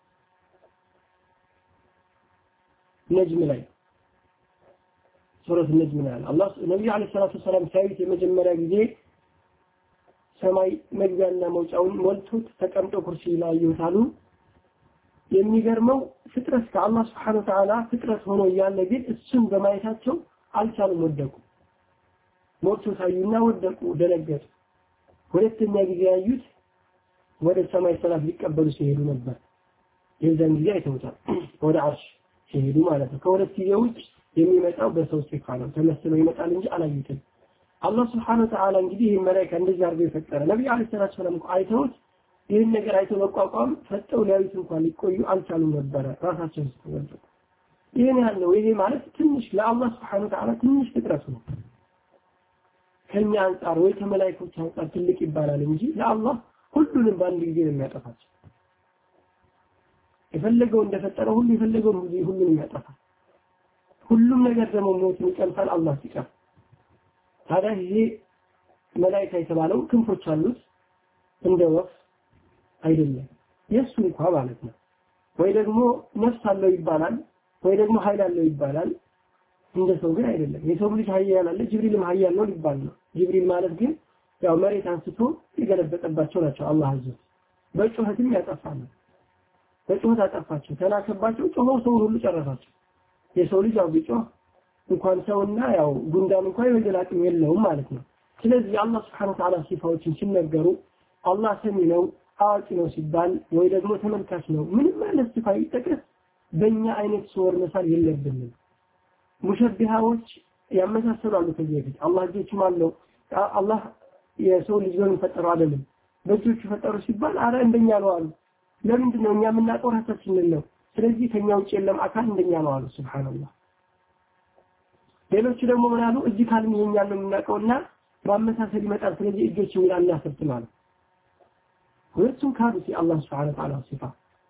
ነጅም ላይ ሱረቱ ነጅም ላይ አላህ ነብዩ አለይሂ ሰላቱ ሰላም ሳይት የመጀመሪያ ጊዜ ሰማይ መግቢያና መውጫውን ሞልቶት ተቀምጦ ኩርሲ ላይ ይወጣሉ የሚገርመው ፍጥረት ከአላህ Subhanahu Wa Ta'ala ፍጥረት ሆኖ ያለ ግን እሱን በማየታቸው አልቻሉም ወደቁ ሞቱ ሳዩና ወደቁ ደነገጡ ሁለተኛ ጊዜ ያዩት ወደ ሰማይ ሰላም ሊቀበሉ ሲሄዱ ነበር የዛን ጊዜ አይተውታል ወደ አርሽ ሲሄዱ ማለት ነው ከሁለት ጊዜ ውጭ የሚመጣው በሰው ሲፋ ነው ተመስሎ ይመጣል እንጂ አላዩትም አላህ Subhanahu Wa Ta'ala እንግዲህ ይሄ መላእክት እንደዚህ አድርገው የፈጠረ ነብዩ አለይሂ ሰላቱ ሰላም አይተውት ይሄን ነገር አይተው መቋቋም ፈጠው ሊያዩት እንኳን ሊቆዩ አልቻሉም ነበር ራሳቸው ሲወጡ ይሄን ያለው ይሄ ማለት ትንሽ ለአላህ Subhanahu Wa Ta'ala ትንሽ ፍጥረት ነው ከኛ አንፃር ወይ ከመላእክቶች አንፃር ትልቅ ይባላል እንጂ ለአላህ ሁሉንም በአንድ ጊዜ ነው የሚያጠፋቸው የፈለገው እንደፈጠረው ሁሉ የፈለገው ሁሉንም ያጠፋል ሁሉም ነገር ደግሞ ሞትን ይቀልፋል አላህ ሲቀር ታዲያ ይሄ መላእክት የተባለው ክንፎች አሉት እንደ ወፍ አይደለም የሱ እንኳን ማለት ነው ወይ ደግሞ ነፍስ አለው ይባላል ወይ ደግሞ ኃይል አለው ይባላል እንደ ሰው ግን አይደለም የሰው ልጅ ኃያል አለ ጅብሪልም ኃያል ነው ይባል ነው ጅብሪል ማለት ግን ያው መሬት አንስቶ ይገለበጠባቸው ናቸው አላህ አዘዝ በጩኸትም ያጠፋል በጩኸት አጠፋቸው ተላከባቸው ጮኸው ሰው ሁሉ ጨረሳቸው የሰው ልጅ ያው ቢጮህ እንኳን ሰውና ያው ጉንዳን እንኳን ይወደላቅም የለውም ማለት ነው ስለዚህ አላህ Subhanahu Wa Ta'ala ሲፋዎችን ሲነገሩ አላህ ሰሚ ነው አዋቂ ነው ሲባል ወይ ደግሞ ተመልካች ነው ምንም ማለት ሲፋ ይጠቅስ በእኛ አይነት ሶር መሳል የለብንም ሙሸቢሃዎች ያመሳሰላሉ ከዚህ በፊት አላህ ጀችም አለው አላህ የሰው ልጅ ነው ፈጠረው አይደለም በእጆቹ ፈጠሩ ሲባል አረ እንደኛ ነው አሉ ለምንድን ነው እኛ የምናውቀው ራሳችንን ነው ስለዚህ ከኛ ውጭ የለም አካል እንደኛ ነው አሉ ሱብሃንአላህ ሌሎች ደግሞ ምን አሉ እጅ ካልም የኛ ነው የምናውቀውና ማመሳሰል ይመጣል ስለዚህ እጆች ይላል ያፈጥማል ሁለቱም ካዱ አላህ Subhanahu Wa Ta'ala ሲፋ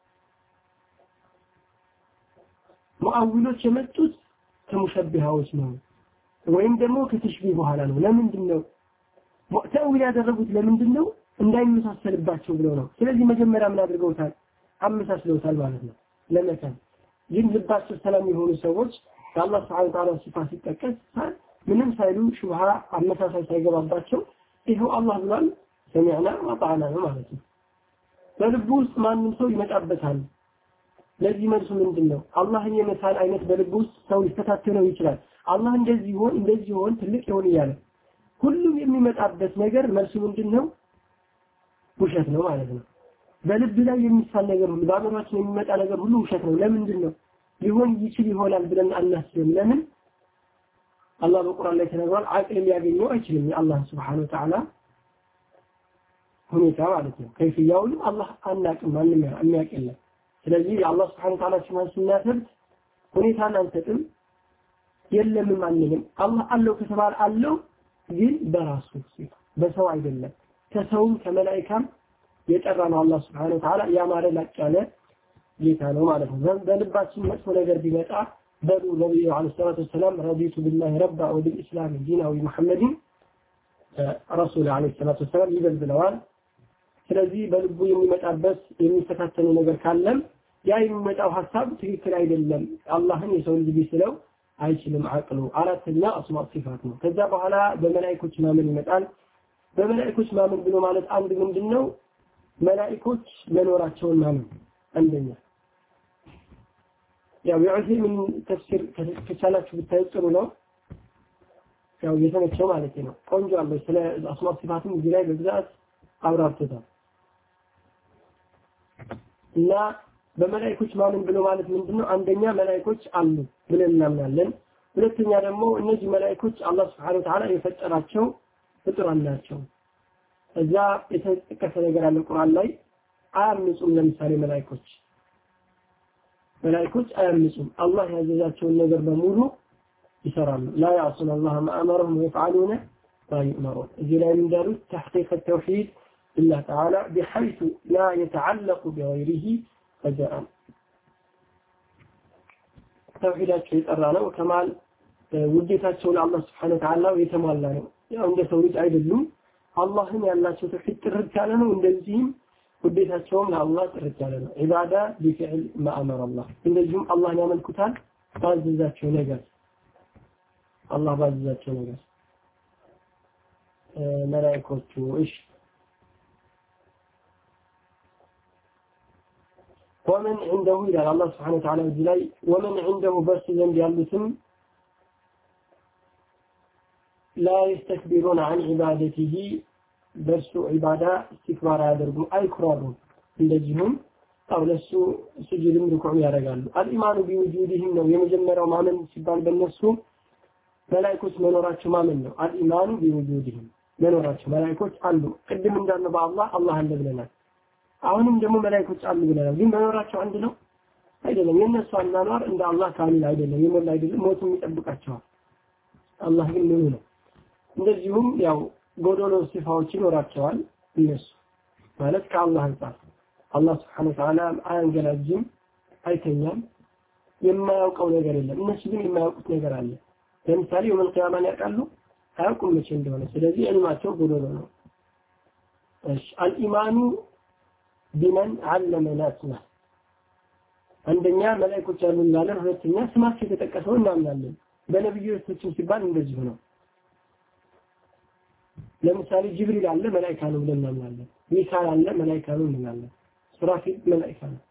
ሙአዊሎች የመጡት ከሙሸቢሃዎች ነው ወይም ደግሞ ከተሽቢህ በኋላ ነው ለምንድን ነው ተአዊል ያደረጉት ለምንድን ነው እንዳይመሳሰልባቸው ብለው ነው ስለዚህ መጀመሪያ ምን አድርገውታል አመሳስለውታል ማለት ነው ለመከን ግን ልባቸው ሰላም የሆኑ ሰዎች የአላህ Subhanahu Wa Ta'ala ሲፋት ሲጠቀስ ምንም ሳይሉ ሹብሃ አመሳሳይ ሳይገባባቸው ይሄው አላህ ብሏል ሰሚዕና ወጣዕና ማለት ነው። በልቡ ውስጥ ማንም ሰው ይመጣበታል። ለዚህ መልሱ ምንድነው? አላህን የመሳል አይነት በልቡ ውስጥ ሰው ሊስተካከለው ይችላል። አላህ እንደዚህ ይሆን እንደዚህ ይሆን ትልቅ ይሆን ይላል። ሁሉም የሚመጣበት ነገር መልሱ ምንድነው? ውሸት ነው ማለት ነው። በልብ ላይ የሚሳል ነገር ሁሉ በአእምሮአችን የሚመጣ ነገር ሁሉ ውሸት ነው። ለምንድን ነው? ሊሆን ይችል ይሆናል ብለን አናስብም። ለምን? አላህ በቁርአን ላይ ተናግሯል። አቅል ሊያገኘው አይችልም የአላህ Subhanahu Wa Ta'ala ሁኔታ ማለት ነው። ከይፍያውን አላህ አናቅም ማንም የሚያውቅ የለም። ስለዚህ የአላህ Subhanahu Wa Ta'ala ሲማን ስናስብ ሁኔታን አንሰጥም የለም ማንንም አላህ አለው ከተባለ አለው ግን በራሱ በሰው አይደለም። ከሰውም ከመላእክታም የጠራ ነው አላህ Subhanahu Wa Ta'ala ያማረ ላቅ ያለ ጌታ ነው ማለት ነው። በልባችን መጥፎ ነገር ቢመጣ በሉ ነብዩ አለይሂ ሰላቱ ወሰለም ረዲቱ ቢላሂ ረባ ወቢልኢስላም ዲና ወቢሙሐመድን ረሱል አለይሂ ሰላቱ ወሰለም ይበል ብለዋል። ስለዚህ በልቡ የሚመጣበት የሚስተካከለ ነገር ካለም ያ የሚመጣው ሐሳብ ትክክል አይደለም። አላህን የሰው ልጅ ቢስለው አይችልም አቅሉ። አራተኛ አስማእ ሲፋት ነው። ከዛ በኋላ በመላእክቶች ማመን ይመጣል። በመላእክቶች ማመን ብሎ ማለት አንድ ምንድነው? መላእክቶች መኖራቸውን ማመን አንደኛ ያው የዑሰይሚን ተፍሲር ከቻላችሁ ብታዩ ጥሩ ነው። ያው የተመቸው ማለት ነው። ቆንጆ አለ ስለ አስማእ ሲፋትም እዚህ ላይ በብዛት አብራርቶታል። እና በመላእክቶች ማመን ብሎ ማለት ምንድነው? አንደኛ መላእክቶች አሉ ብለን እናምናለን። ሁለተኛ ደግሞ እነዚህ መላእክቶች አላህ Subhanahu Wa Ta'ala የፈጠራቸው ፍጡራን ናቸው። እዛ የተጠቀሰ ነገር አለ ቁርአን ላይ አያምፁም። ለምሳሌ መላእክቶች መላእክቶች አያምፁም። አላህ ያዘዛቸውን ነገር በሙሉ ይሰራሉ። لا يعصون الله ما أمرهم ويفعلون ما يؤمرون. እዚህ ላይ እንዳሉት تحقيق التوحيد لله تعالى بحيث لا يتعلق بغيره فجاء توحيداቸው የጠራ ነው። ከማል ውዴታቸው ለአላህ Subhanahu Wa Ta'ala የተሟላ ነው። ያው እንደ ሰው ልጅ አይደሉም። አላህን ያላቸው ተውሂድ ጥርት ያለ ነው። እንደዚህም ውዴታቸውም ለአላህ ጥርት ያለ ነው። ኢባዳ ቢፊዕል ማአመር አላህ እንደዚህም አላህን ያመልኩታል ባዘዛቸው ነገር አላህ ባዘዛቸው ነገር መላእክቶቹ እሺ ومن عنده إلى الله سبحانه وتعالى الجلاي ومن عنده بس ذنب يالتم لا يستكبرون عن عبادته بس عبادة استكبار يدربون أي كرارون لجهم أو لسو سجل ركوع يرجعوا الإيمان بوجودهم لو يمجمروا ما من سبان بالنسو ملائكة منورات ما منه الإيمان بوجودهم منورات ملائكة عنده قدم من دارنا الله الله اللي بلنا አሁንም ደግሞ መላእክቶች አሉ ብለናል። ግን መኖራቸው አንድ ነው አይደለም። የነሱ አናኗር እንደ አላህ ካሚል አይደለም። የሞላ አይደለም። ሞቱም ይጠብቃቸዋል። አላህ ግን ምን ነው? እንደዚሁም ያው ጎዶሎ ሲፋዎች ይኖራቸዋል እነሱ ማለት ከአላህ አንፃር አላህ Subhanahu Wa Ta'ala አያንገላጅም፣ አይተኛም፣ የማያውቀው ነገር የለም። እነሱ ግን የማያውቁት ነገር አለ። ለምሳሌ የውመል ቂያማን ያውቃሉ? አያውቁም መቼ እንደሆነ። ስለዚህ ዕልማቸው ጎዶሎ ነው። እሺ አልኢማኑ ቢመን علم ناسنا አንደኛ መላእክቶች አሉ ማለት ሁለተኛ ስማቸው የተጠቀሰው እናምናለን። በነብዮች ሲባል እንደዚህ ነው። ለምሳሌ ጅብሪል አለ መላእክት ነው ብለን እናምናለን። ሚካኤል አለ መላእክት ነው እንላለን። ሱራፊል መላእክት ነው።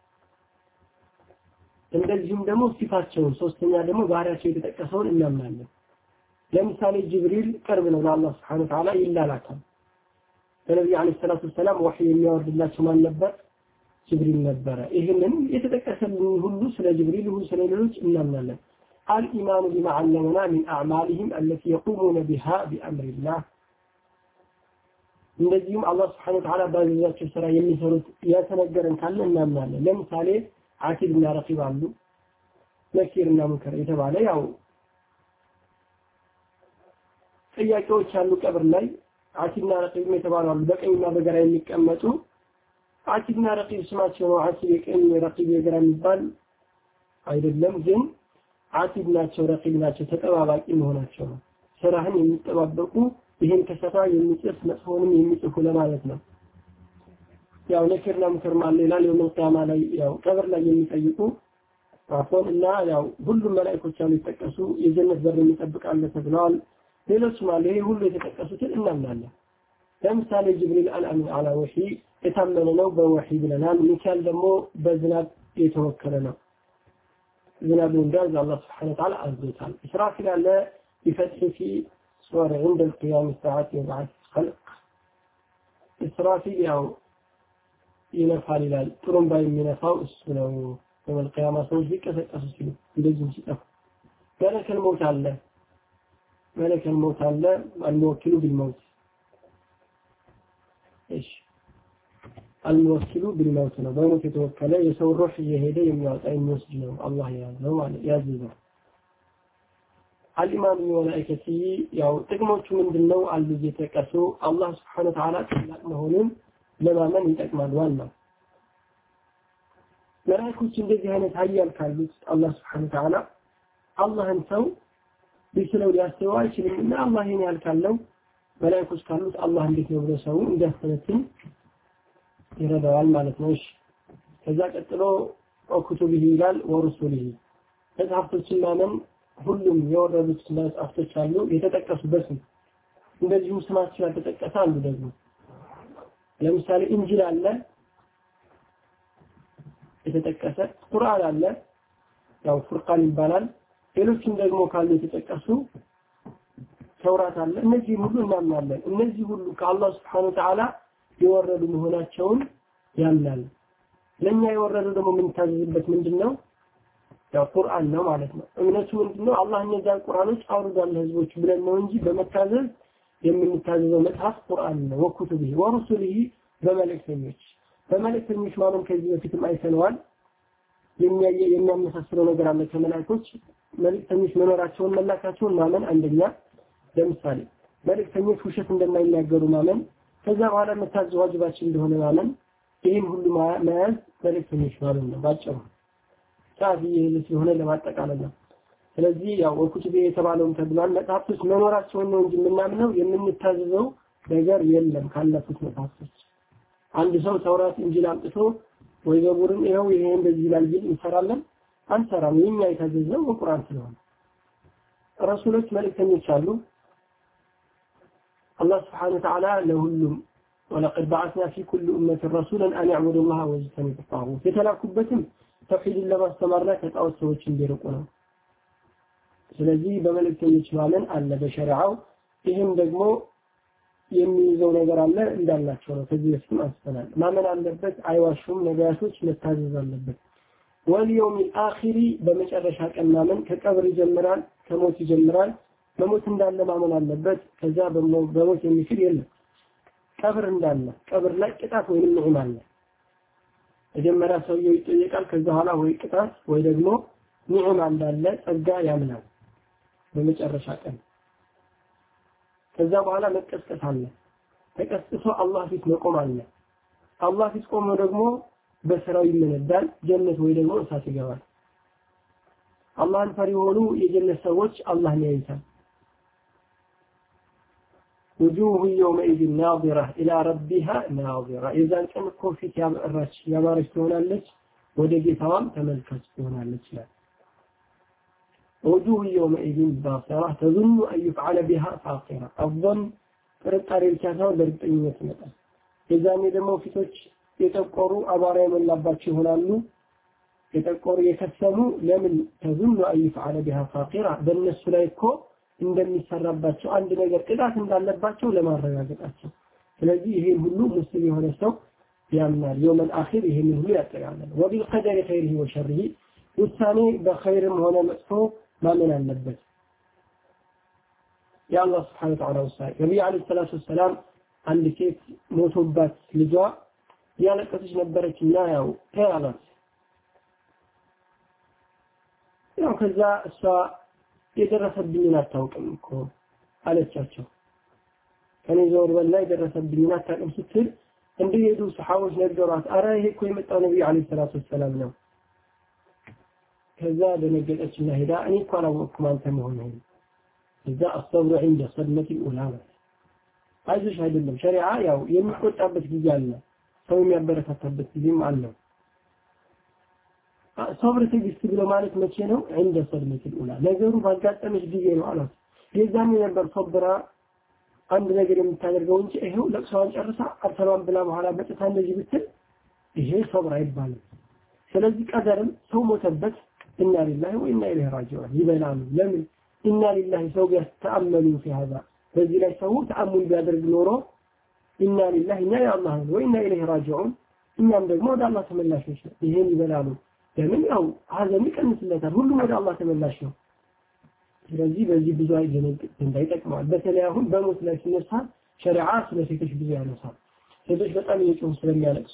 እንደዚሁም ደግሞ ሲፋቸውን ሶስተኛ ደግሞ ባህሪያቸው የተጠቀሰውን እናምናለን። ለምሳሌ ጅብሪል ቅርብ ነው ለአላህ Subhanahu Wa Ta'ala ይላላካል። ነብዩ አለይሂ ሰላቱ ወሰለም ወህይ የሚያወርድላቸው ማን ነበር? ጅብሪል ነበር። ይሄንን የተጠቀሰልን ሁሉ ስለ ጅብሪል ሁሉ ስለ ሌሎች እናምናለን። الإيمان بما علمنا من أعمالهم التي يقومون بها بأمر الله እንደዚህም አላህ Subhanahu Wa Ta'ala ባዘዛቸው ስራ የሚሰሩት ያተነገረን ካለ እናምናለን። ለምሳሌ አቲድና ረቂብ አሉ ነኪርና ሙንከር የተባለ ያው ጥያቄዎች አሉ ቀብር ላይ አቲድና ረቂብ የተባሉ በቀኝና በግራ የሚቀመጡ አቲድና ረቂብ ስማቸው ነው። አቲድ የቀኝ ረቂብ የግራ የሚባል አይደለም፣ ግን አቲድ ናቸው ረቂብ ናቸው ተጠባባቂ መሆናቸው ነው። ስራህን የሚጠባበቁ ይሄን ከሰራ የሚጽፍ መጥፎንም የሚጽፉ ለማለት ነው። ያው ነኪርና ሙንከር ማለት ሌላ የውመል ቂያማ ላይ ያው ቀብር ላይ የሚጠይቁ عفوا እና ያው ሁሉም መላእክቶች አሉ የተጠቀሱ የጀነት በር የሚጠብቃለ ተብለዋል ሌሎች ማለት ይሄ ሁሉ የተጠቀሱትን እናምናለን ለምሳሌ ጅብሪል አልአሚን አላ ወሂ የታመነ ነው በወሂ ብለናል ሚካኤል ደግሞ በዝናብ የተወከለ ነው ዝናብ እንዳዝ አላህ Subhanahu Wa Ta'ala አዝዞታል ኢስራፊል አለ ይፈትህ في صور عند القيام الساعات يبعث خلق إسرافيل ያው ይነፋል ይላል ጥሩምባ የሚነፋው እሱ ነው በመልቂያማ ሰዎች ቢቀሰቀሱ ሲሉ እንደዚህ ሲጠፉ መለከል ሞት አለ መለከል ሞት አለ አልወኪሉ ቢልሞት እሺ አልወኪሉ ቢልሞት ነው በሞት የተወከለ የሰው ሩህ እየሄደ የሚያወጣ የሚወስድ ነው አላህ ያዘው ማለት ያዘው አልኢማን ወላኢከቲ ያው ጥቅሞቹ ምንድነው አሉ እየተጠቀሱ አላህ Subhanahu Wa Ta'ala ታላቅ መሆኑን ለማመን ይጠቅማል ዋናው መላእክቶች እንደዚህ አይነት ኃያል ካሉት አላህ Subhanahu Wa Ta'ala አላህን ሰው ቢስለው ሊያስተው አይችልምና አላህ ይሄን ያልካለው መላእክቶች ካሉት አላህ እንዴት ነው ብሎ ሰው እንዲያስተነትን ይረዳዋል ማለት ነው እሺ ከዛ ቀጥሎ ወኩቱቢሂ ይላል ወሩሱሊሂ መጽሐፍቶችን ማመን ሁሉም የወረዱት መጽሐፍቶች አሉ የተጠቀሱበት እንደዚሁ ስማቸው ያልተጠቀሰ አሉ ደግሞ ለምሳሌ ኢንጂል አለ የተጠቀሰ ቁርአን አለ ያው ፉርቃን ይባላል ሌሎችም ደግሞ ካሉ የተጠቀሱ ተውራት አለ እነዚህ ሁሉ እናምናለን እነዚህ ሁሉ ከአላህ Subhanahu Wa Ta'ala የወረዱ መሆናቸውን ያምናል ለኛ የወረዱ ደግሞ ምን ታዝዝበት ምንድነው ያው ቁርአን ነው ማለት ነው እምነቱ ምንድነው አላህ እነዛን ቁርአኖች አውርዷል ለህዝቦች ብለን ነው እንጂ በመታዘዝ የምንታዘዘው መጽሐፍ ቁርአን ነው ወኩቱቢሂ ወሩሱሊሂ በመልእክተኞች በመልእክተኞች ማለት ከዚህ በፊትም አይተነዋል የሚያየ የሚያመሳስለው ነገር አለ ከመላእክቶች መልእክተኞች መኖራቸውን መላካቸውን ማመን አንደኛ ለምሳሌ መልእክተኞች ውሸት እንደማይናገሩ ማመን ከዛ በኋላ መታዘዝ ዋጅባችን እንደሆነ ማመን ይህን ሁሉ መያዝ መልእክተኞች ማለት ነው ባጭሩ ታዲያ ይሄ ስለሆነ ለማጠቃለል ነው ስለዚህ ያው ወኩቱቢ የተባለውን ተብሏል መጽሐፍቶች መኖራቸውን ነው እንጂ የምናምነው የምንታዘዘው ነገር የለም ካለፉት መጽሐፍቶች አንድ ሰው ተውራት እንጂል አምጥቶ ወይ ዘቡርን ይሄው ይሄ እንደዚህ ይላል ቢል እንሰራለን አንሰራም የኛ የታዘዘው ቁርአን ስለሆነ ረሱሎች መልእክተኞች አሉ الله سبحانه وتعالى لهم ولقد بعثنا في كل أمة رسولا أن يعبدوا الله واجتنبوا الطاغوت يتلاكبتم توحيد الله استمرنا كتاوت ሰዎች እንዲርቁ ነው ስለዚህ በመልእክተኞች ማመን አለ በሸሪዓው ይሄም ደግሞ የሚይዘው ነገር አለ እንዳላቸው ነው ከዚህ በፊት አንስተናል ማመን አለበት አይዋሹም ነቢያቶች መታዘዝ አለበት ወልየውም الآخر በመጨረሻ ቀን ማመን ከቀብር ይጀምራል ከሞት ይጀምራል በሞት እንዳለ ማመን አለበት ከዛ በሞት የሚሽር የለም ቀብር እንዳለ ቀብር ላይ ቅጣት ወይንም ንዕማ አለ መጀመሪያ ሰውየው ይጠየቃል ከዛ በኋላ ወይ ቅጣት ወይ ደግሞ ንዕማ እንዳለ ጸጋ ያምናል በመጨረሻ ቀን ከዛ በኋላ መቀስቀስ አለ ተቀስቅሶ አላህ ፊት መቆም አለ አላህ ፊት ቆሞ ደግሞ በስራው ይመነዳል ጀነት ወይ ደግሞ እሳት ይገባል አላህን ፈሪ ሆኑ የጀነት ሰዎች አላህን ያዩታል وجوه يومئذ ناظرة إلى ربها ناظرة إذا كان كوفيت يا الرش يا بارش تونالك ودقي ثوام تملكت تونالك لا وجوه يومئذ باصرة تظن أن يفعل بها فاقرة الظن فرقار الكاسة ودربطينة متى إذا ندموا في توش يتقروا أباري من لباتش هنالو يتقروا يكسموا لمن تظن أن يفعل بها فاقرة بالنسبة لكم እንደሚሰራባቸው አንድ ነገር ቅጣት እንዳለባቸው ለማረጋገጣቸው ስለዚህ ይሄን ሁሉ ሙስሊም የሆነ ሰው ያምናል የውመል አኺር ይሄን ሁሉ ያጠቃልላል ወቢልቀደር ኸይሪሂ ወሸሪሂ ውሳኔ በኸይርም ሆነ መጥፎ ማመን አለበት የአላህ Subhanahu Wa Ta'ala ውሳኔ ነብዩ አለይሂ ሰላቱ ወሰለም አንድ ሴት ሞቶባት ልጇ ያለቀሰች ነበረችና ያው ተያላት ያው ከዛ እሷ የደረሰብኝን አታውቅም እኮ አለቻቸው ከኔ ዘወር በላይ የደረሰብኝን አታውቅም ስትል እንደሄዱ ሰሃቦች ነገሯት አረ ይሄ እኮ የመጣው ነብዩ አለይሂ ሰላቱ ወሰለም ነው ከዛ ደነገጠችና ሄዳ እኔ እኮ አላወቅኩም አንተ መሆንህን እዛ አስተብሩ عند صدمة الأولى አይዞሽ አይደለም ሸሪዓ ያው የሚቆጣበት ጊዜ አለ ሰው የሚያበረታታበት ጊዜም አለ ሶብር ትዕግስት ብሎ ማለት መቼ ነው عند صدمة الأولى ነገሩ ባጋጠመሽ ጊዜ ነው አለ የዛኔ ነበር ሶብራ አንድ ነገር የምታደርገው እንጂ ይሄው ለቅሷን ጨርሳ አርሰላም ብላ በኋላ በጥታ እንደዚህ ብትል ይሄ ሶብር አይባልም ስለዚህ ቀደርም ሰው ሞተበት ኢና ሊላሂ ወኢና ኢለይሂ ራጂዑን ይበላሉ ለምን ኢና ሊላሂ ሰው ያስተአመኑ في هذا በዚህ ላይ ሰው ተአሙል ቢያደርግ ኖሮ ኢና ሊላሂ እና ያአላህ ወኢና ኢለይሂ ራጂዑን እኛም ደግሞ ወደ አላህ ተመላሾች ነን ይሄን ይበላሉ ለምን ያው ሀዘን ይቀንስለታል ሁሉም ወደ አላህ ተመላሽ ነው ስለዚህ በዚህ ብዙ አይደነቅ እንዳይጠቅማል በተለይ አሁን በሞት ላይ ሲነሳ ሸሪዓ ስለሴቶች ብዙ ያነሳል ሴቶች በጣም እየጮሁ ስለሚያለቅሱ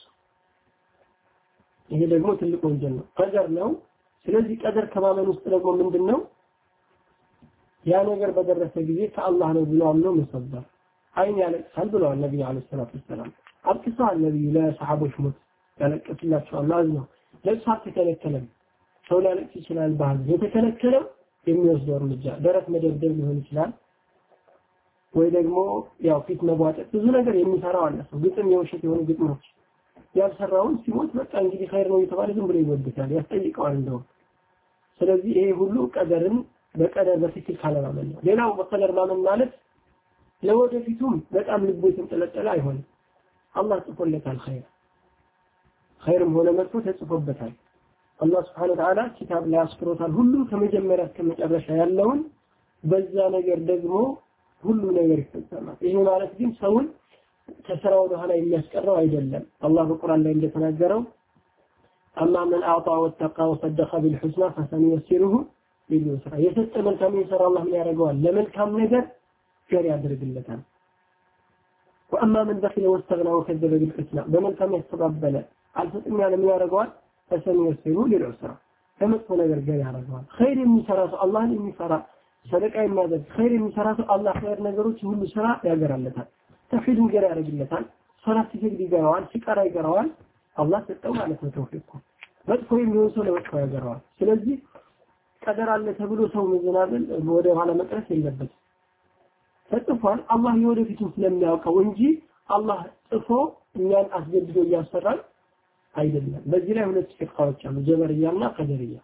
ይሄ ደግሞ ትልቅ ወንጀል ነው ቀደር ነው ስለዚህ ቀደር ከማመን ውስጥ ደግሞ ምንድነው ያ ነገር በደረሰ ጊዜ ከአላህ ነው ብሎ አምኖ መሰበር አይን ያለቅሳል ብለዋል ነብዩ አለይሂ ሰላቱ ወሰለም አብቅሷል ነብዩ ለሰሃቦች ሞት ያለቅስላቸው አላህ ነው ለሷት ተከለከለም ሰው ሊያለቅስ ይችላል ባል የተከለከለው የሚወስደው እርምጃ ደረት መደብደብ ሊሆን ይችላል ወይ ደግሞ ያው ፊት መቧጠጥ ብዙ ነገር የሚሰራው አለ ሰው ግጥም የውሸት የሆኑ ግጥሞች ያልሰራውን ሲሞት በቃ እንግዲህ ኸይር ነው የተባለ ዝም ብሎ ይወድታል ያስጠይቀዋል እንደው ስለዚህ ይሄ ሁሉ ቀደርን በቀደር በትክክል ካለማመን ነው ሌላው በቀደር ማመን ማለት ለወደፊቱም በጣም ልቡ የተንጠለጠለ አይሆንም አላህ ጽፎለታል ኸይር ኸይርም ሆነ መጥፎ ተጽፎበታል አላህ Subhanahu Wa Ta'ala ኪታብ ላይ አስፍሮታል ሁሉ ከመጀመሪያ እስከ መጨረሻ ያለውን በዛ ነገር ደግሞ ሁሉ ነገር ይፈጸማል ይሄ ማለት ግን ሰውን ከስራው በኋላ የሚያስቀረው አይደለም አላህ በቁርአን ላይ እንደተናገረው أما من أعطى واتقى وصدق بالحسنى فسنيسره لليسرى የሰጠ መልካም ይሰራ አላህ ምን ያደርገዋል ለመልካም ነገር ገር ያደርግለታል وأما من بخل واستغنى وكذب بالحسنى በመልካም ያስተባበለ አልፈጥም ያለ ምን ያደርገዋል فسنيسره للعسرى ከመጥፎ ነገር ገር ያደርገዋል ኸይር የሚሰራ ሰው አላህን የሚፈራ ሰደቃ የሚያደርግ ኸይር የሚሰራ ሰው አላህ ኸይር ነገሮች ሁሉ ስራ ያገራለታል ተውሂድን ገር ያደርግለታል ሶላት ሲገድ ይገራዋል ሲቀራ ይገራዋል አላህ ሰጠው ማለት ነው ተውፊቁ መጥፎ የሚሆን ሰው ለመጥፎ ያገራዋል ስለዚህ ቀደር አለ ተብሎ ሰው መዘናበል ወደ ኋላ መቅረት የለበት ተጥፏል አላህ የወደፊቱን ስለሚያውቀው እንጂ አላህ ጽፎ እኛን አስገድዶ ያሰራል አይደለም በዚህ ላይ ሁለት ፍቃዎች አሉ ጀበርያና ቀደርያ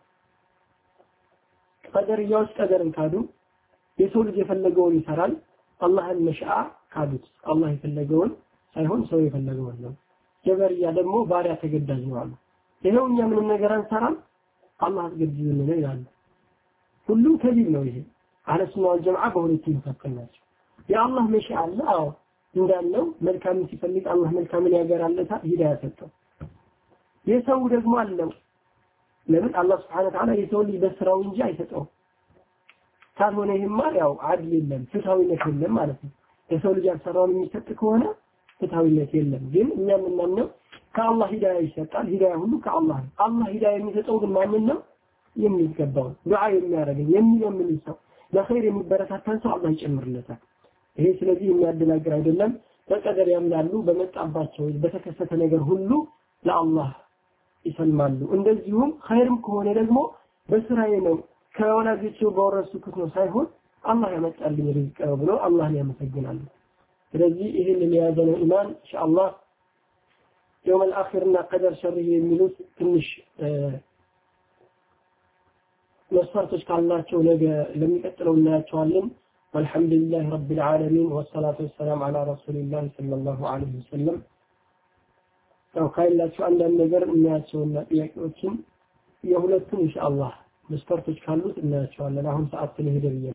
ቀደርያዎች ቀደርን ካዱ የሰው ልጅ የፈለገውን ይሰራል አላህን መሻአ ካዱት አላህ የፈለገውን ሳይሆን ሰው የፈለገውን ነው ጀበርያ ደግሞ ባሪያ ተገዳጅ ነው አሉ ይሄው እኛ ምንም ነገር አንሰራም አላህ አስገድዶን ነው ይላል ሁሉም ከዚህ ነው ይሄ አለ ሱና ወልጀማዓ በሁለት መካከል ናቸው የአላህ መሻአ አለ አዎ እንዳለው መልካም ሲፈልግ አላህ መልካምን ያገራለታ ሂዳያ ሰጠው የሰው ደግሞ አለው ለምን አላህ Subhanahu Wa Ta'ala የሰው ልጅ በስራው እንጂ አይሰጠው ካልሆነ ይሄማ ያው አድል የለም ፍትሃዊነት የለም ማለት ነው የሰው ልጅ ያሰራውን የሚሰጥ ከሆነ ፍትሃዊነት የለም ግን እኛ ምንናምነው ከአላህ ሂዳያ ይሰጣል ሂዳያ ሁሉ ከአላህ ነው አላህ ሂዳያ የሚሰጠው ግን ማንን ነው የሚገባው ዱዓ የሚያደርግ የሚለምን ሰው ለኸይር የሚበረታታን ሰው አላህ ይጨምርለታል ይሄ ስለዚህ የሚያደናግር አይደለም በቀደር ያምናሉ በመጣባቸው በተከሰተ ነገር ሁሉ ለአላህ ይሰልማሉ እንደዚሁም ኸይርም ከሆነ ደግሞ በስራዬ ነው ከወላጆቹ በወረሱት ነው ሳይሆን አላህ ያመጣልኝ ሪዝቅ ነው ብሎ አላህን ያመሰግናሉ ስለዚህ ይሄን የሚያዘነው ኢማን ኢንሻአላህ يوم الآخر እና ቀደር ሸር የሚሉት ትንሽ መስፈርቶች ካላቸው ነገ ለሚቀጥለው እናያቸዋለን والحمد لله رب العالمين والصلاة والسلام على رسول الله صلى الله عليه وسلم ያው ካይላችሁ አንዳንድ ነገር እናያቸውና ጥያቄዎችን የሁለቱም ኢንሻአላህ መስፈርቶች ካሉት እናያቸዋለን አሁን ሰዓት ስለሄደ